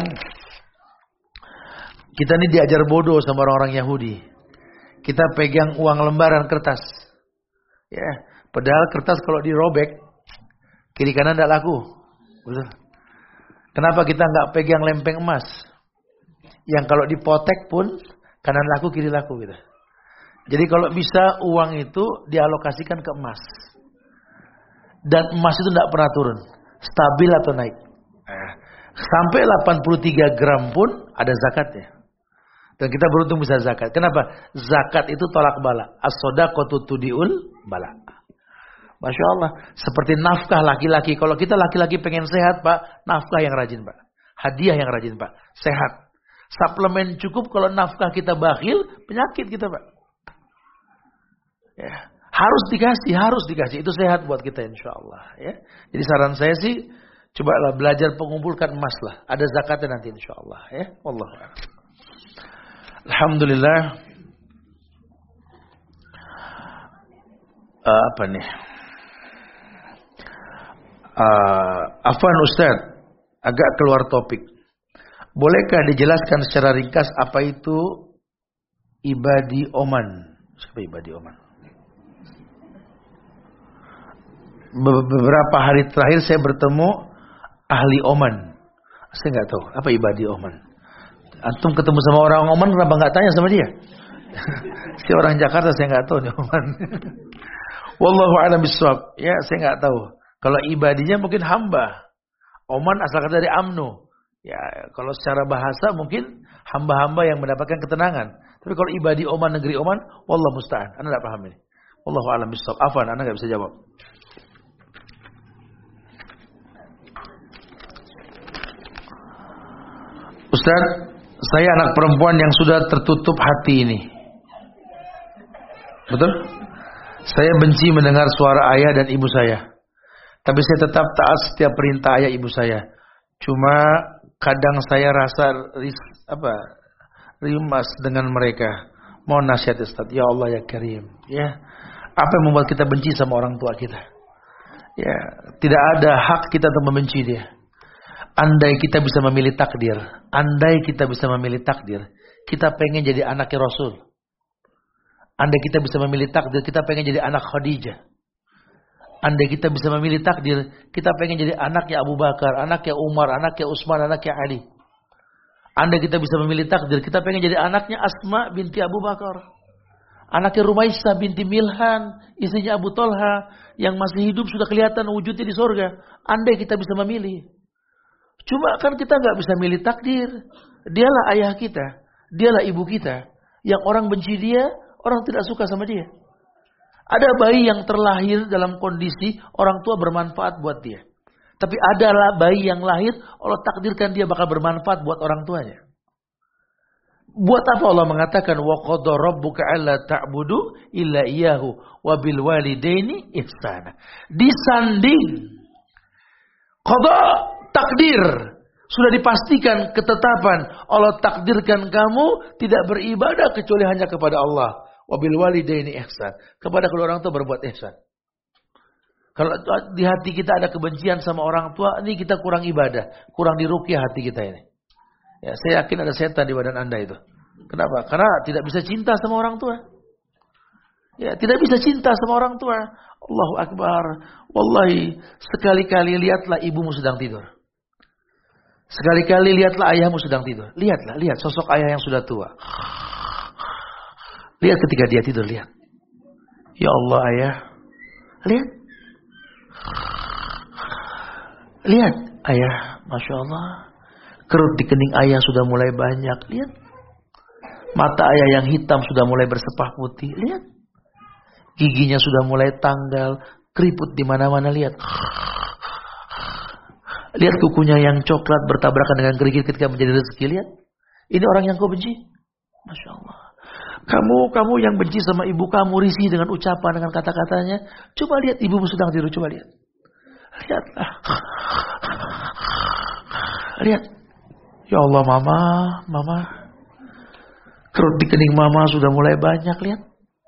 kita ini diajar bodoh sama orang-orang Yahudi. Kita pegang uang lembaran kertas. Ya, padahal kertas kalau dirobek, kiri kanan tidak laku. Betul. Kenapa kita nggak pegang lempeng emas? Yang kalau dipotek pun, kanan laku, kiri laku gitu. Jadi kalau bisa uang itu dialokasikan ke emas. Dan emas itu tidak pernah turun. Stabil atau naik. Sampai 83 gram pun ada zakatnya. Dan kita beruntung bisa zakat. Kenapa? Zakat itu tolak bala. As-sodaqatu tudiul bala. Masya Allah. Seperti nafkah laki-laki. Kalau kita laki-laki pengen sehat, Pak, nafkah yang rajin, Pak. Hadiah yang rajin, Pak. Sehat. Suplemen cukup. Kalau nafkah kita bakhil, penyakit kita, Pak. Ya, harus dikasih, itu sehat buat kita insyaallah ya. Jadi saran saya sih cobalah belajar mengumpulkan emas lah. Ada zakatnya nanti insyaallah ya. Wallahu a'lam. Alhamdulillah. Apa nih? Afwan Ustaz, agak keluar topik. Bolehkah dijelaskan secara ringkas apa itu ibadi Oman? Siapa ibadi Oman? Beberapa hari terakhir saya bertemu ahli Oman. Saya nggak tahu apa ibadi Oman. Antum ketemu sama orang Oman, kenapa nggak tanya sama dia? Si orang Jakarta saya nggak tahu nih Oman. Wallahu a'lam bishawab. Ya saya nggak tahu. Kalau ibadinya mungkin hamba. Oman asal kata dari amnu. Ya kalau secara bahasa mungkin hamba-hamba yang mendapatkan ketenangan. Tapi kalau ibadi Oman, negeri Oman, wallahu musta'an. Anda nggak paham ini. Wallahu a'lam bishawab. Afwan, Anda nggak bisa jawab. Ustaz, saya anak perempuan yang sudah tertutup hati ini. Betul? Saya benci mendengar suara ayah dan ibu saya. Tapi saya tetap taat setiap perintah ayah ibu saya. Cuma kadang saya rasa rimas dengan mereka. Mohon nasihat Ustaz. Ya Allah ya Karim. Ya. Apa yang membuat kita benci sama orang tua kita? Ya, tidak ada hak kita untuk membenci dia. Andai kita bisa memilih takdir, kita pengen jadi anaknya Rasul. Andai kita bisa memilih takdir, kita pengen jadi anak Khadijah. Andai kita bisa memilih takdir, kita pengen jadi anaknya Abu Bakar, anaknya Umar, anaknya Utsman, anaknya Ali. Andai kita bisa memilih takdir, kita pengen jadi anaknya Asma binti Abu Bakar, anaknya Rumaisah binti Milhan, istrinya Abu Talha, yang masih hidup sudah kelihatan wujudnya di surga. Andai kita bisa memilih. Cuma kan kita nggak bisa milih takdir. Dialah ayah kita, dialah ibu kita. Yang orang benci dia, orang tidak suka sama dia. Ada bayi yang terlahir dalam kondisi orang tua bermanfaat buat dia. Tapi adalah bayi yang lahir, Allah takdirkan dia bakal bermanfaat buat orang tuanya. Buat apa Allah mengatakan wa qadha rabbuka alla ta'budu illa iyyahu wa bil walidaini ihsana. Disanding qadha, takdir, sudah dipastikan ketetapan Allah takdirkan kamu tidak beribadah kecuali hanya kepada Allah. Wa bil walidaini ihsan. Kepada kedua orang tua berbuat ihsan. Kalau di hati kita ada kebencian sama orang tua, ini kita kurang ibadah, kurang diruqyah hati kita ini. Ya, saya yakin ada setan di badan Anda itu. Kenapa? Karena tidak bisa cinta sama orang tua. Ya, tidak bisa cinta sama orang tua. Allahu Akbar. Wallahi, sekali-kali lihatlah ibumu sedang tidur. Sekali-kali lihatlah ayahmu sedang tidur. Lihatlah, lihat sosok ayah yang sudah tua. Lihat ketika dia tidur, lihat. Ya Allah, ayah. Lihat. Lihat, ayah. Masya Allah. Kerut di kening ayah sudah mulai banyak. Lihat. Mata ayah yang hitam sudah mulai bersepah putih. Lihat. Giginya sudah mulai tanggal. Keriput di mana-mana. Lihat. Lihat kukunya yang coklat bertabrakan dengan kerikil ketika menjadi rezeki. Lihat. Ini orang yang kau benci. Masya Allah. Kamu yang benci sama ibu kamu, risih dengan ucapan, dengan kata-katanya. Coba lihat ibumu sedang tidur. Coba lihat. Lihatlah. Lihat. Ya Allah, mama. Kerut di kening mama sudah mulai banyak. Lihat.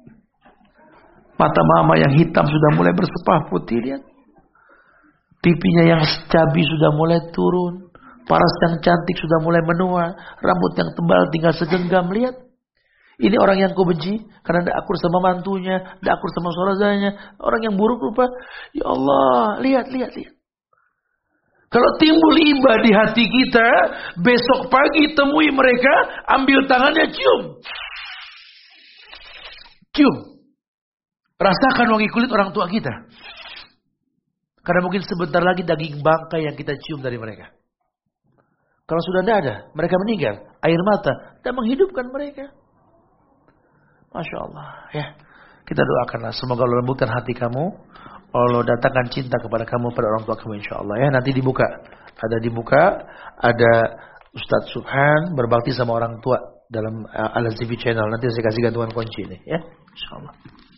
Mata mama yang hitam sudah mulai bersepah putih. Lihat. Pipinya yang cabi sudah mulai turun. Paras yang cantik sudah mulai menua. Rambut yang tebal tinggal segenggam. Lihat. Ini orang yang kau benci karena tidak akur sama mantunya, tidak akur sama saudaranya, orang yang buruk rupa. Ya Allah, lihat. Kalau timbul iba di hati kita, besok pagi temui mereka, ambil tangannya, cium. Rasakan wangi kulit orang tua kita. Karena mungkin sebentar lagi daging bangkai yang kita cium dari mereka. Kalau sudah tidak ada, mereka meninggal, air mata dan menghidupkan mereka. Masya Allah, ya. Kita doakanlah semoga Allah lembutkan hati kamu, Allah datangkan cinta kepada kamu pada orang tua kamu, insya Allah, ya. Nanti dibuka, ada Ustadz Subhan berbakti sama orang tua dalam Al-TV channel. Nanti saya kasih gantungan kunci ini, ya, insya Allah.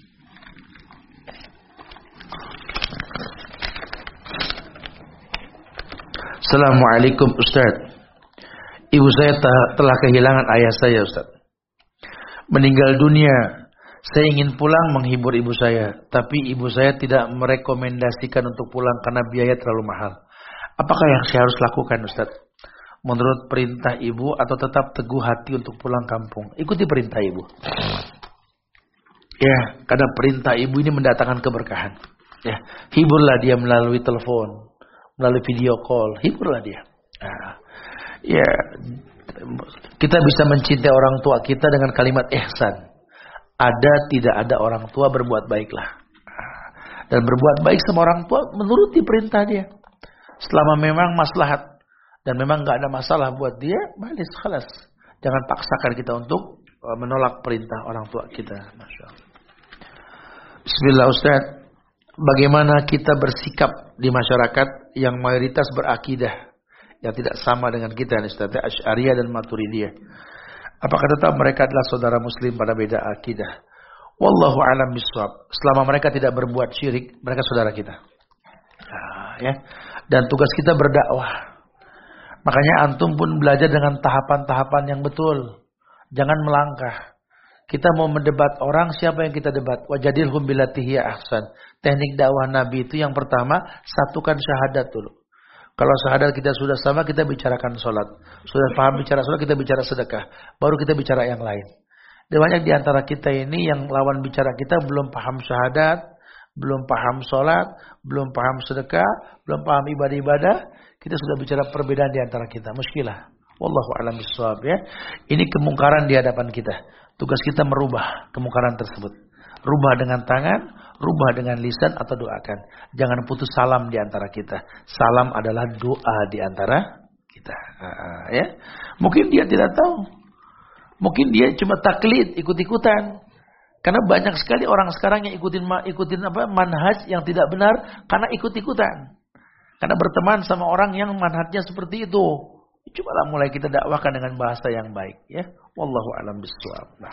Assalamualaikum Ustadz. Ibu saya telah kehilangan ayah saya, Ustadz. Meninggal dunia. Saya ingin pulang menghibur ibu saya, tapi ibu saya tidak merekomendasikan untuk pulang karena biaya terlalu mahal. Apakah yang saya harus lakukan, Ustaz? Menurut perintah ibu atau tetap teguh hati untuk pulang kampung? Ikuti perintah ibu. Ya, karena perintah ibu ini mendatangkan keberkahan. Ya, hiburlah dia melalui telepon, melalui video call, hiburlah dia. Nah, ya, kita bisa mencintai orang tua kita dengan kalimat ihsan. Ada tidak ada orang tua berbuat baiklah. Dan berbuat baik sama orang tua menuruti perintah dia. Selama memang maslahat dan memang gak ada masalah buat dia, balis, khalas. Jangan paksakan kita untuk menolak perintah orang tua kita. Masya Allah. Bismillah Ustaz. Bagaimana kita bersikap di masyarakat yang mayoritas berakidah yang tidak sama dengan kita, Ustaz, Asy'ariyah dan Maturidiyah? Apakah tetap mereka adalah saudara muslim pada beda akidah? Wallahu a'lam bishawab. Selama mereka tidak berbuat syirik, mereka saudara kita. Nah, ya. Dan tugas kita berdakwah. Makanya antum pun belajar dengan tahapan-tahapan yang betul. Jangan melangkah. Kita mau mendebat orang, siapa yang kita debat? Wajadilhum billati hiya ahsan. Teknik dakwah Nabi itu yang pertama, satukan syahadat dulu. Kalau syahadat kita sudah sama, kita bicarakan sholat. Sudah paham bicara sholat, kita bicara sedekah. Baru kita bicara yang lain. Dan banyak di antara kita ini yang lawan bicara kita belum paham syahadat, belum paham sholat, belum paham sedekah, belum paham ibadah-ibadah. Kita sudah bicara perbedaan di antara kita. Muskilah. Wallahu a'lam bishawab, ya. Ini kemungkaran di hadapan kita. Tugas kita merubah kemungkaran tersebut. Rubah dengan tangan, rubah dengan lisan atau doakan. Jangan putus salam di antara kita. Salam adalah doa di antara kita. Ya. Mungkin dia tidak tahu. Mungkin dia cuma taklid, ikut-ikutan. Karena banyak sekali orang sekarang yang ikutin manhaj yang tidak benar karena ikut-ikutan. Karena berteman sama orang yang manhajnya seperti itu. Cobalah mulai kita dakwakan dengan bahasa yang baik, ya. Wallahu a'lam bishawab. Nah.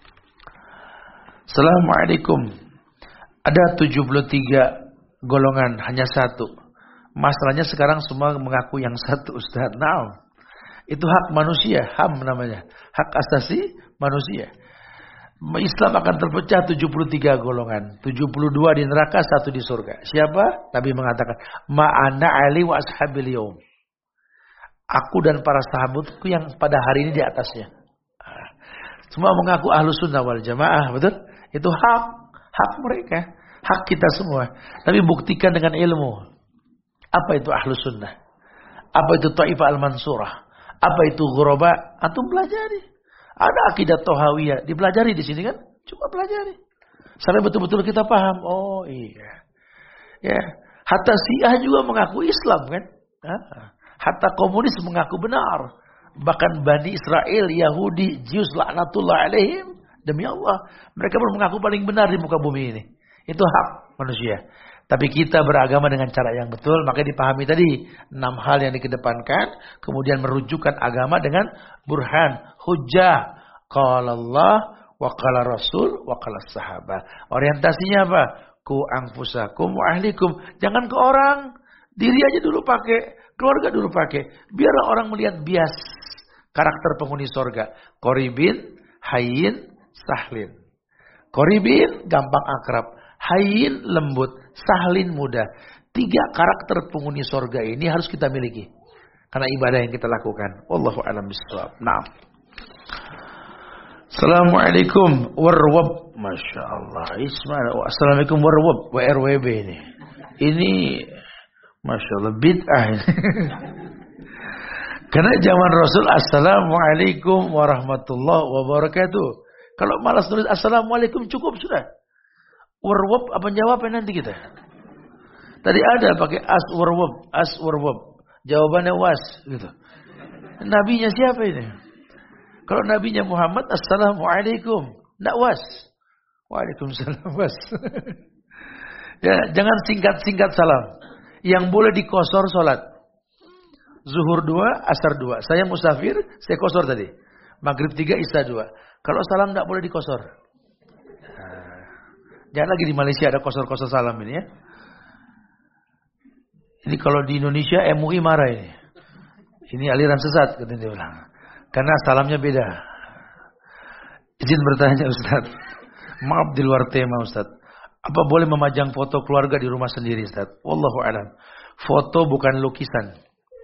Assalamualaikum. Ada 73 golongan, hanya satu. Masalahnya sekarang semua mengaku yang satu, Ustaz. Nah, itu hak manusia, HAM namanya. Hak asasi manusia. Islam akan terpecah 73 golongan. 72 di neraka, 1 di surga. Siapa? Nabi mengatakan, Ma'ana ali wa ashabil yawm. Aku dan para sahabatku yang pada hari ini di atasnya. Semua mengaku ahlus sunnah wal jamaah, betul? Itu hak mereka. Hak kita semua. Tapi buktikan dengan ilmu. Apa itu ahlus sunnah? Apa itu Taifah al-Mansurah? Apa itu ghuraba? Antum pelajari. Ada akidah Tohawiyah, dipelajari di sini kan? Coba pelajari. Sampai betul-betul kita paham. Oh iya. Ya, hatta Syiah juga mengaku Islam kan? Hatta komunis mengaku benar. Bahkan Bani Israel, Yahudi, Jews laknatullah alaihim, demi Allah, mereka pun mengaku paling benar di muka bumi ini. Itu hak manusia. Tapi kita beragama dengan cara yang betul, maka dipahami tadi 6 hal yang dikedepankan, kemudian merujukkan agama dengan burhan, hujjah. Qala Allah wa qala Rasul wa qala sahabat. Orientasinya apa? Ku anfusakum wa ahlikum. Jangan ke orang, diri aja dulu pakai, keluarga dulu pakai. Biarlah orang melihat bias karakter penghuni sorga. Qoribin, hayyin, sahlin. Qoribin gampang akrab, hayyin lembut, sahlin mudah. 3 karakter penghuni sorga ini harus kita miliki karena ibadah yang kita lakukan. Wallahu a'lam bishawab. Naam. Assalamualaikum warwab. Masya Allah. Assalamualaikum warwab. WRWB ini. Ini Masya Allah bid'ah ini. Karena zaman Rasul Assalamualaikum warahmatullahi wabarakatuh. Kalau malas tulis Assalamualaikum cukup sudah. Warwab apa jawabnya nanti kita? Tadi ada pakai as warwab. Jawabannya was gitu. Nabinya siapa ini? Kalau nabinya Muhammad Assalamualaikum, enggak was. Waalaikumsalam was. Ya, jangan singkat-singkat salam. Yang boleh dikosor salat. Zuhur 2, asar 2. Saya musafir, saya kosor tadi. Maghrib 3, isya 2. Kalau salam enggak boleh dikosor. Jangan lagi di Malaysia ada kosor-kosor salam ini ya. Ini kalau di Indonesia MUI marah ini. Ini aliran sesat katanya dia bilang. Karena salamnya beda. Izin bertanya Ustaz. Maaf di luar tema Ustaz. Apa boleh memajang foto keluarga di rumah sendiri Ustaz? Wallahu a'lam. Foto bukan lukisan.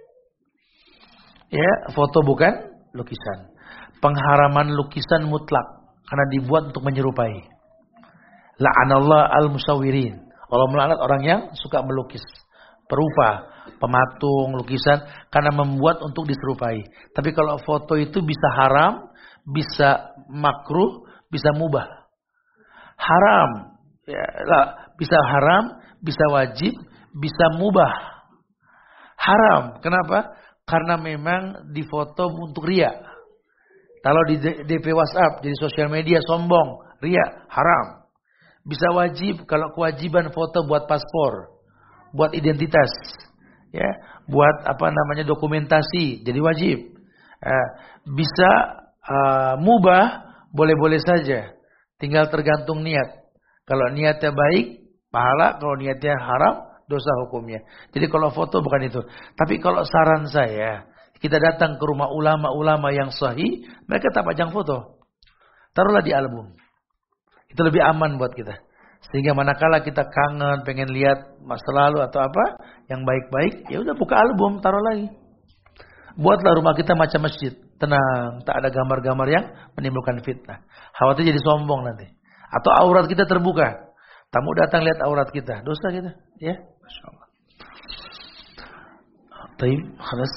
Ya, foto bukan lukisan. Pengharaman lukisan mutlak. Karena dibuat untuk menyerupai. La'anallah al-musawirin. Allah melaknat orang yang suka melukis. Perupa, pematung, lukisan. Karena membuat untuk diserupai. Tapi kalau foto itu bisa haram, bisa makruh, bisa mubah. Haram. Ya, bisa haram, bisa wajib, bisa mubah. Haram. Kenapa? Karena memang difoto untuk riya. Kalau di DP WhatsApp, jadi sosial media sombong, riya, haram. Bisa wajib kalau kewajiban foto buat paspor, buat identitas, ya, buat dokumentasi, jadi wajib. Bisa mubah, boleh-boleh saja, tinggal tergantung niat. Kalau niatnya baik, pahala. Kalau niatnya haram, dosa hukumnya. Jadi kalau foto bukan itu. Tapi kalau saran saya, kita datang ke rumah ulama-ulama yang sahih, mereka tak pajang foto. Taruhlah di album. Itu lebih aman buat kita. Sehingga manakala kita kangen, pengen lihat masa lalu atau apa yang baik-baik, ya udah buka album, taruh lagi. Buatlah rumah kita macam masjid, tenang, tak ada gambar-gambar yang menimbulkan fitnah. Khawatir jadi sombong nanti. Atau aurat kita terbuka. Tamu datang lihat aurat kita, dosa kita, ya. Masyaallah. Baik, khalas.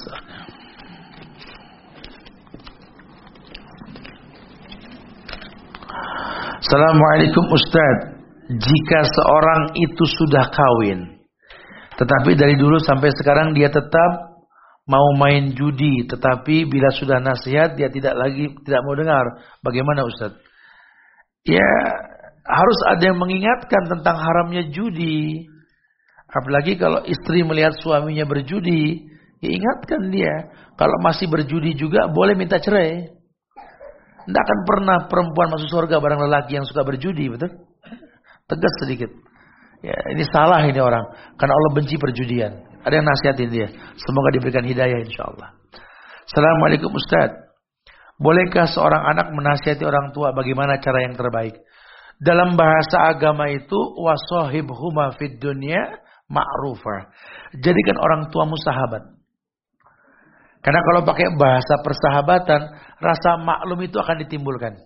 Assalamualaikum Ustadz. Jika seorang itu sudah kawin, tetapi dari dulu sampai sekarang dia tetap mau main judi, tetapi bila sudah nasihat dia tidak mau dengar, bagaimana Ustadz? Ya, harus ada yang mengingatkan tentang haramnya judi. Apalagi kalau istri melihat suaminya berjudi, ya ingatkan dia. Kalau masih berjudi juga boleh minta cerai. Tidak akan pernah perempuan masuk surga barang lelaki yang suka berjudi, betul? Tegas sedikit. Ya, ini salah ini orang. Karena Allah benci perjudian. Ada yang nasihatin dia. Semoga diberikan hidayah insyaAllah. Assalamualaikum Ustaz. Bolehkah seorang anak menasihati orang tua bagaimana cara yang terbaik? Dalam bahasa agama itu wasahibhuma fid dunya ma'rufa. Jadikan orang tuamu sahabat. Karena kalau pakai bahasa persahabatan, rasa maklum itu akan ditimbulkan.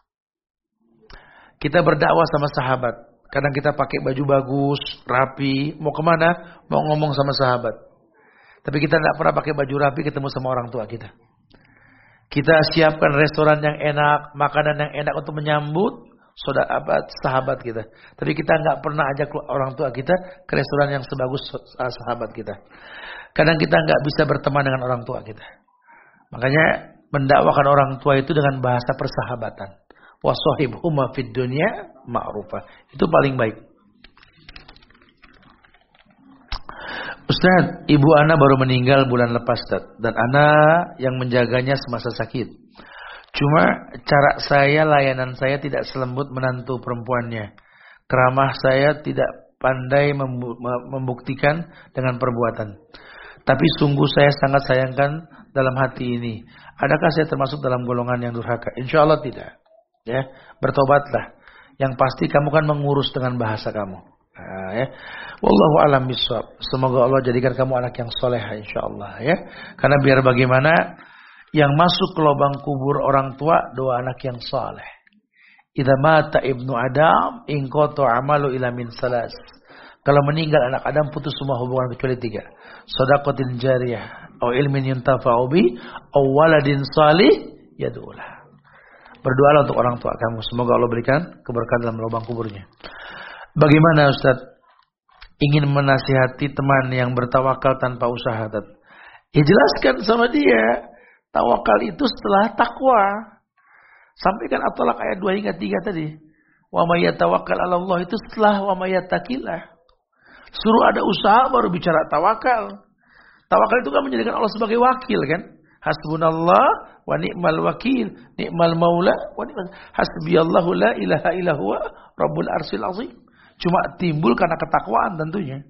Kita berdakwah sama sahabat. Kadang kita pakai baju bagus, rapi, mau kemana? Mau ngomong sama sahabat. Tapi kita tidak pernah pakai baju rapi ketemu sama orang tua kita. Kita siapkan restoran yang enak, makanan yang enak untuk menyambut sahabat kita. Tapi kita nggak pernah ajak orang tua kita ke restoran yang sebagus sahabat kita. Kadang kita nggak bisa berteman dengan orang tua kita. Makanya mendakwakan orang tua itu dengan bahasa persahabatan. Wasahibhuma fid dunya ma'rufa. Itu paling baik. Ustaz, ibu ana baru meninggal bulan lepas Ustaz, dan ana yang menjaganya semasa sakit. Cuma cara saya, layanan saya tidak selembut menantu perempuannya. Keramah saya tidak pandai membuktikan dengan perbuatan. Tapi sungguh saya sangat sayangkan dalam hati ini. Adakah saya termasuk dalam golongan yang durhaka? Insya Allah tidak. Ya, bertobatlah. Yang pasti kamu kan mengurus dengan bahasa kamu. Ya. Wallahu a'lam bishawab. Semoga Allah jadikan kamu anak yang soleh insyaallah ya. Karena biar bagaimana yang masuk ke lubang kubur orang tua doa anak yang soleh. Idza mata ibnu Adam inqata amalu ila min salas. Kalau meninggal anak Adam putus semua hubungan kecuali 3. Shadaqatin jariyah, au ilmin yuntafa'u bi, au waladin salih yad'ulah. Berdoalah untuk orang tua kamu. Semoga Allah berikan keberkahan dalam lubang kuburnya. Bagaimana Ustaz? Ingin menasihati teman yang bertawakal tanpa usaha. Ya jelaskan sama dia. Tawakal itu setelah takwa. Sampaikan At-Talaq ayat 2 hingga 3 tadi. Wa may yatawakkal 'ala Allah itu setelah wa may yattaqillah. Suruh ada usaha baru bicara tawakal. Tawakal itu kan menjadikan Allah sebagai wakil kan? Hasbunallah wa ni'mal wakil, ni'mal maula wa ni'mal hasbiyallahu la ilaha illa huwa rabbul arsyil azim. Cuma timbul karena ketakwaan tentunya.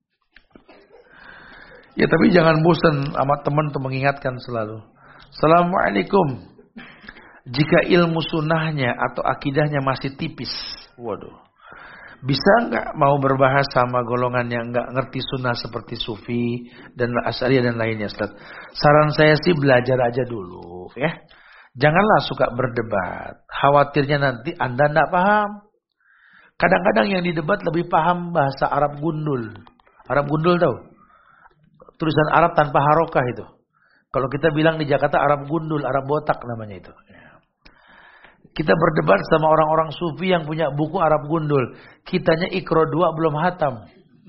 Ya tapi jangan bosan sama teman untuk mengingatkan selalu. Assalamualaikum. Jika ilmu sunnahnya atau akidahnya masih tipis, waduh, bisa nggak mau berbahas sama golongan yang nggak ngerti sunnah seperti Sufi dan Asy'ariyah dan lainnya, Ustaz? Saran saya sih belajar aja dulu, ya. Janganlah suka berdebat. Khawatirnya nanti Anda nggak paham. Kadang-kadang yang didebat lebih paham bahasa Arab gundul. Arab gundul tahu? Tulisan Arab tanpa harokah itu. Kalau kita bilang di Jakarta Arab gundul, Arab botak namanya itu. Kita berdebat sama orang-orang Sufi yang punya buku Arab gundul. Kitanya Iqra 2 belum hatam.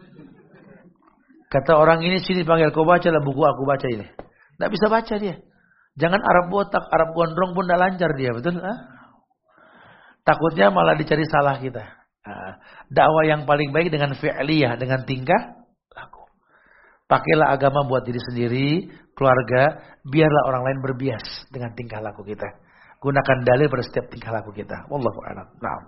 Kata orang ini, sini panggil kau baca lah buku aku baca ini. Tidak bisa baca dia. Jangan Arab botak, Arab gondrong pun tidak lancar dia, betul? Takutnya malah dicari salah kita. Dakwah yang paling baik dengan fi'liyah, dengan tingkah laku. Pakailah agama buat diri sendiri, keluarga, biarlah orang lain berbias dengan tingkah laku kita. Gunakan dalil pada setiap tingkah laku kita. Wallahu a'lam. Naam.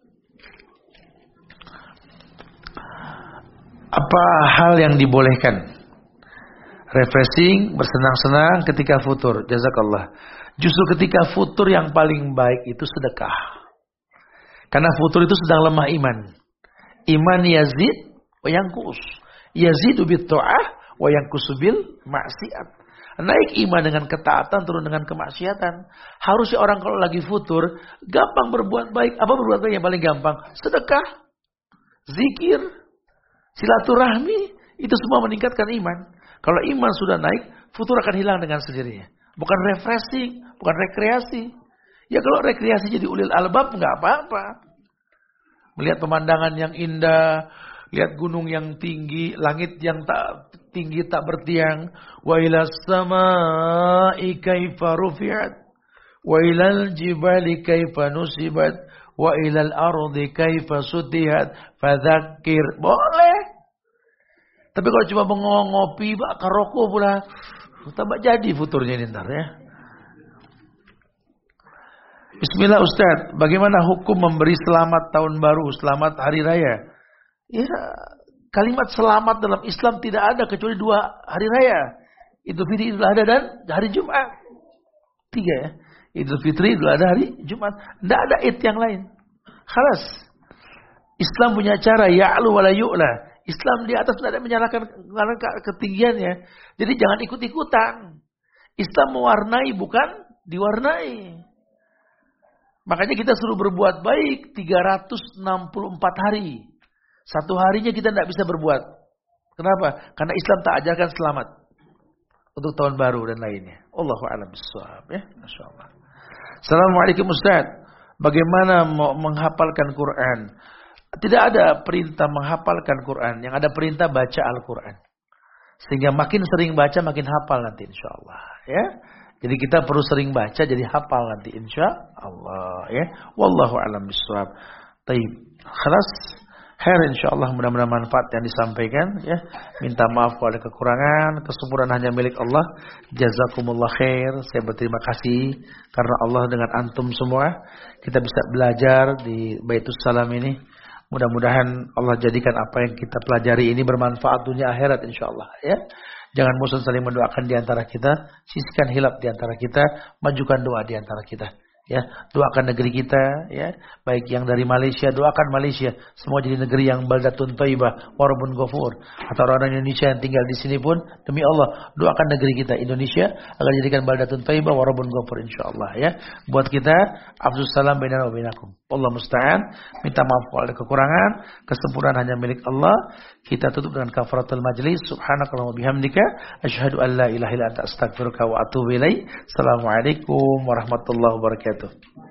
Apa hal yang dibolehkan? Refreshing, bersenang-senang ketika futur. Jazakallah. Justru ketika futur yang paling baik itu sedekah. Karena futur itu sedang lemah iman. Iman yazid wa yanqus. Yazidu bit ta'ah wa yanqusu bil maksiat. Naik iman dengan ketaatan, turun dengan kemaksiatan. Harusnya orang kalau lagi futur, gampang berbuat baik. Apa berbuat baik yang paling gampang? Sedekah, zikir, silaturahmi. Itu semua meningkatkan iman. Kalau iman sudah naik, futur akan hilang dengan sendirinya. Bukan refreshing, bukan rekreasi. Ya kalau rekreasi jadi ulil albab nggak apa-apa. Melihat pemandangan yang indah, lihat gunung yang tinggi, langit yang tak tinggi tak bertiang. Wa ilas samaa'i kaifa rufi'at, wa ilal jibali kaifa nusibat, wa ilal ardi kaifa sutihat, fadzakir. Boleh. Tapi kalau cuma ngopi, bakar rokok pula, tambah jadi futurnya ini ntar ya. Bismillah Ustaz, bagaimana hukum memberi selamat tahun baru, selamat hari raya? Ya, kalimat selamat dalam Islam tidak ada kecuali 2 hari raya. Idul Fitri, Idul Adha dan hari Jumat. 3 ya. Idul Fitri, Idul Adha, hari Jumat. Tidak ada id yang lain. Khalas. Islam punya cara ya'lu wa la yu'la. Islam di atas tidak ada menyalahkan ketinggiannya. Jadi jangan ikut-ikutan. Islam mewarnai bukan diwarnai. Makanya kita suruh berbuat baik 364 hari. 1 harinya kita tidak bisa berbuat. Kenapa? Karena Islam tak ajarkan selamat untuk tahun baru dan lainnya. Allahu a'lam bishawab ya. Masyaallah. Assalamualaikum Ustaz. Bagaimana mau menghafalkan Quran? Tidak ada perintah menghafalkan Quran. Yang ada perintah baca Al-Quran. Sehingga makin sering baca makin hafal nanti insyaallah ya. Jadi kita perlu sering baca jadi hafal nanti insyaallah ya. Wallahu a'lam bishawab. Baik. Khalas. Khair insyaallah, mudah-mudahan manfaat yang disampaikan ya. Minta maaf kalau ada kekurangan, kesempurnaan hanya milik Allah. Jazakumullah khair. Saya berterima kasih karena Allah dengan antum semua kita bisa belajar di Baitus Salam ini. Mudah-mudahan Allah jadikan apa yang kita pelajari ini bermanfaat dunia akhirat insyaallah ya. Jangan bosan saling mendoakan di antara kita, sisihkan hilap di antara kita, majukan doa di antara kita. Ya, doakan negeri kita ya, baik yang dari Malaysia, doakan Malaysia semua jadi negeri yang baldatun thayyibah wa rabbun ghafur. Atau orang Indonesia yang tinggal di sini pun demi Allah doakan negeri kita Indonesia agar jadikan baldatun thayyibah wa rabbun ghafur insyaallah ya. Buat kita afdhus salam bainana wa bainakum. Allah musta'an. Minta maaf kalau ada kekurangan, kesempurnaan hanya milik Allah. Kita tutup dengan kafaratul majlis. Subhanakallahumma bihamdika asyhadu an la ilaha illa anta astaghfiruka wa atubu ilaik. Assalamualaikum warahmatullahi wabarakatuh.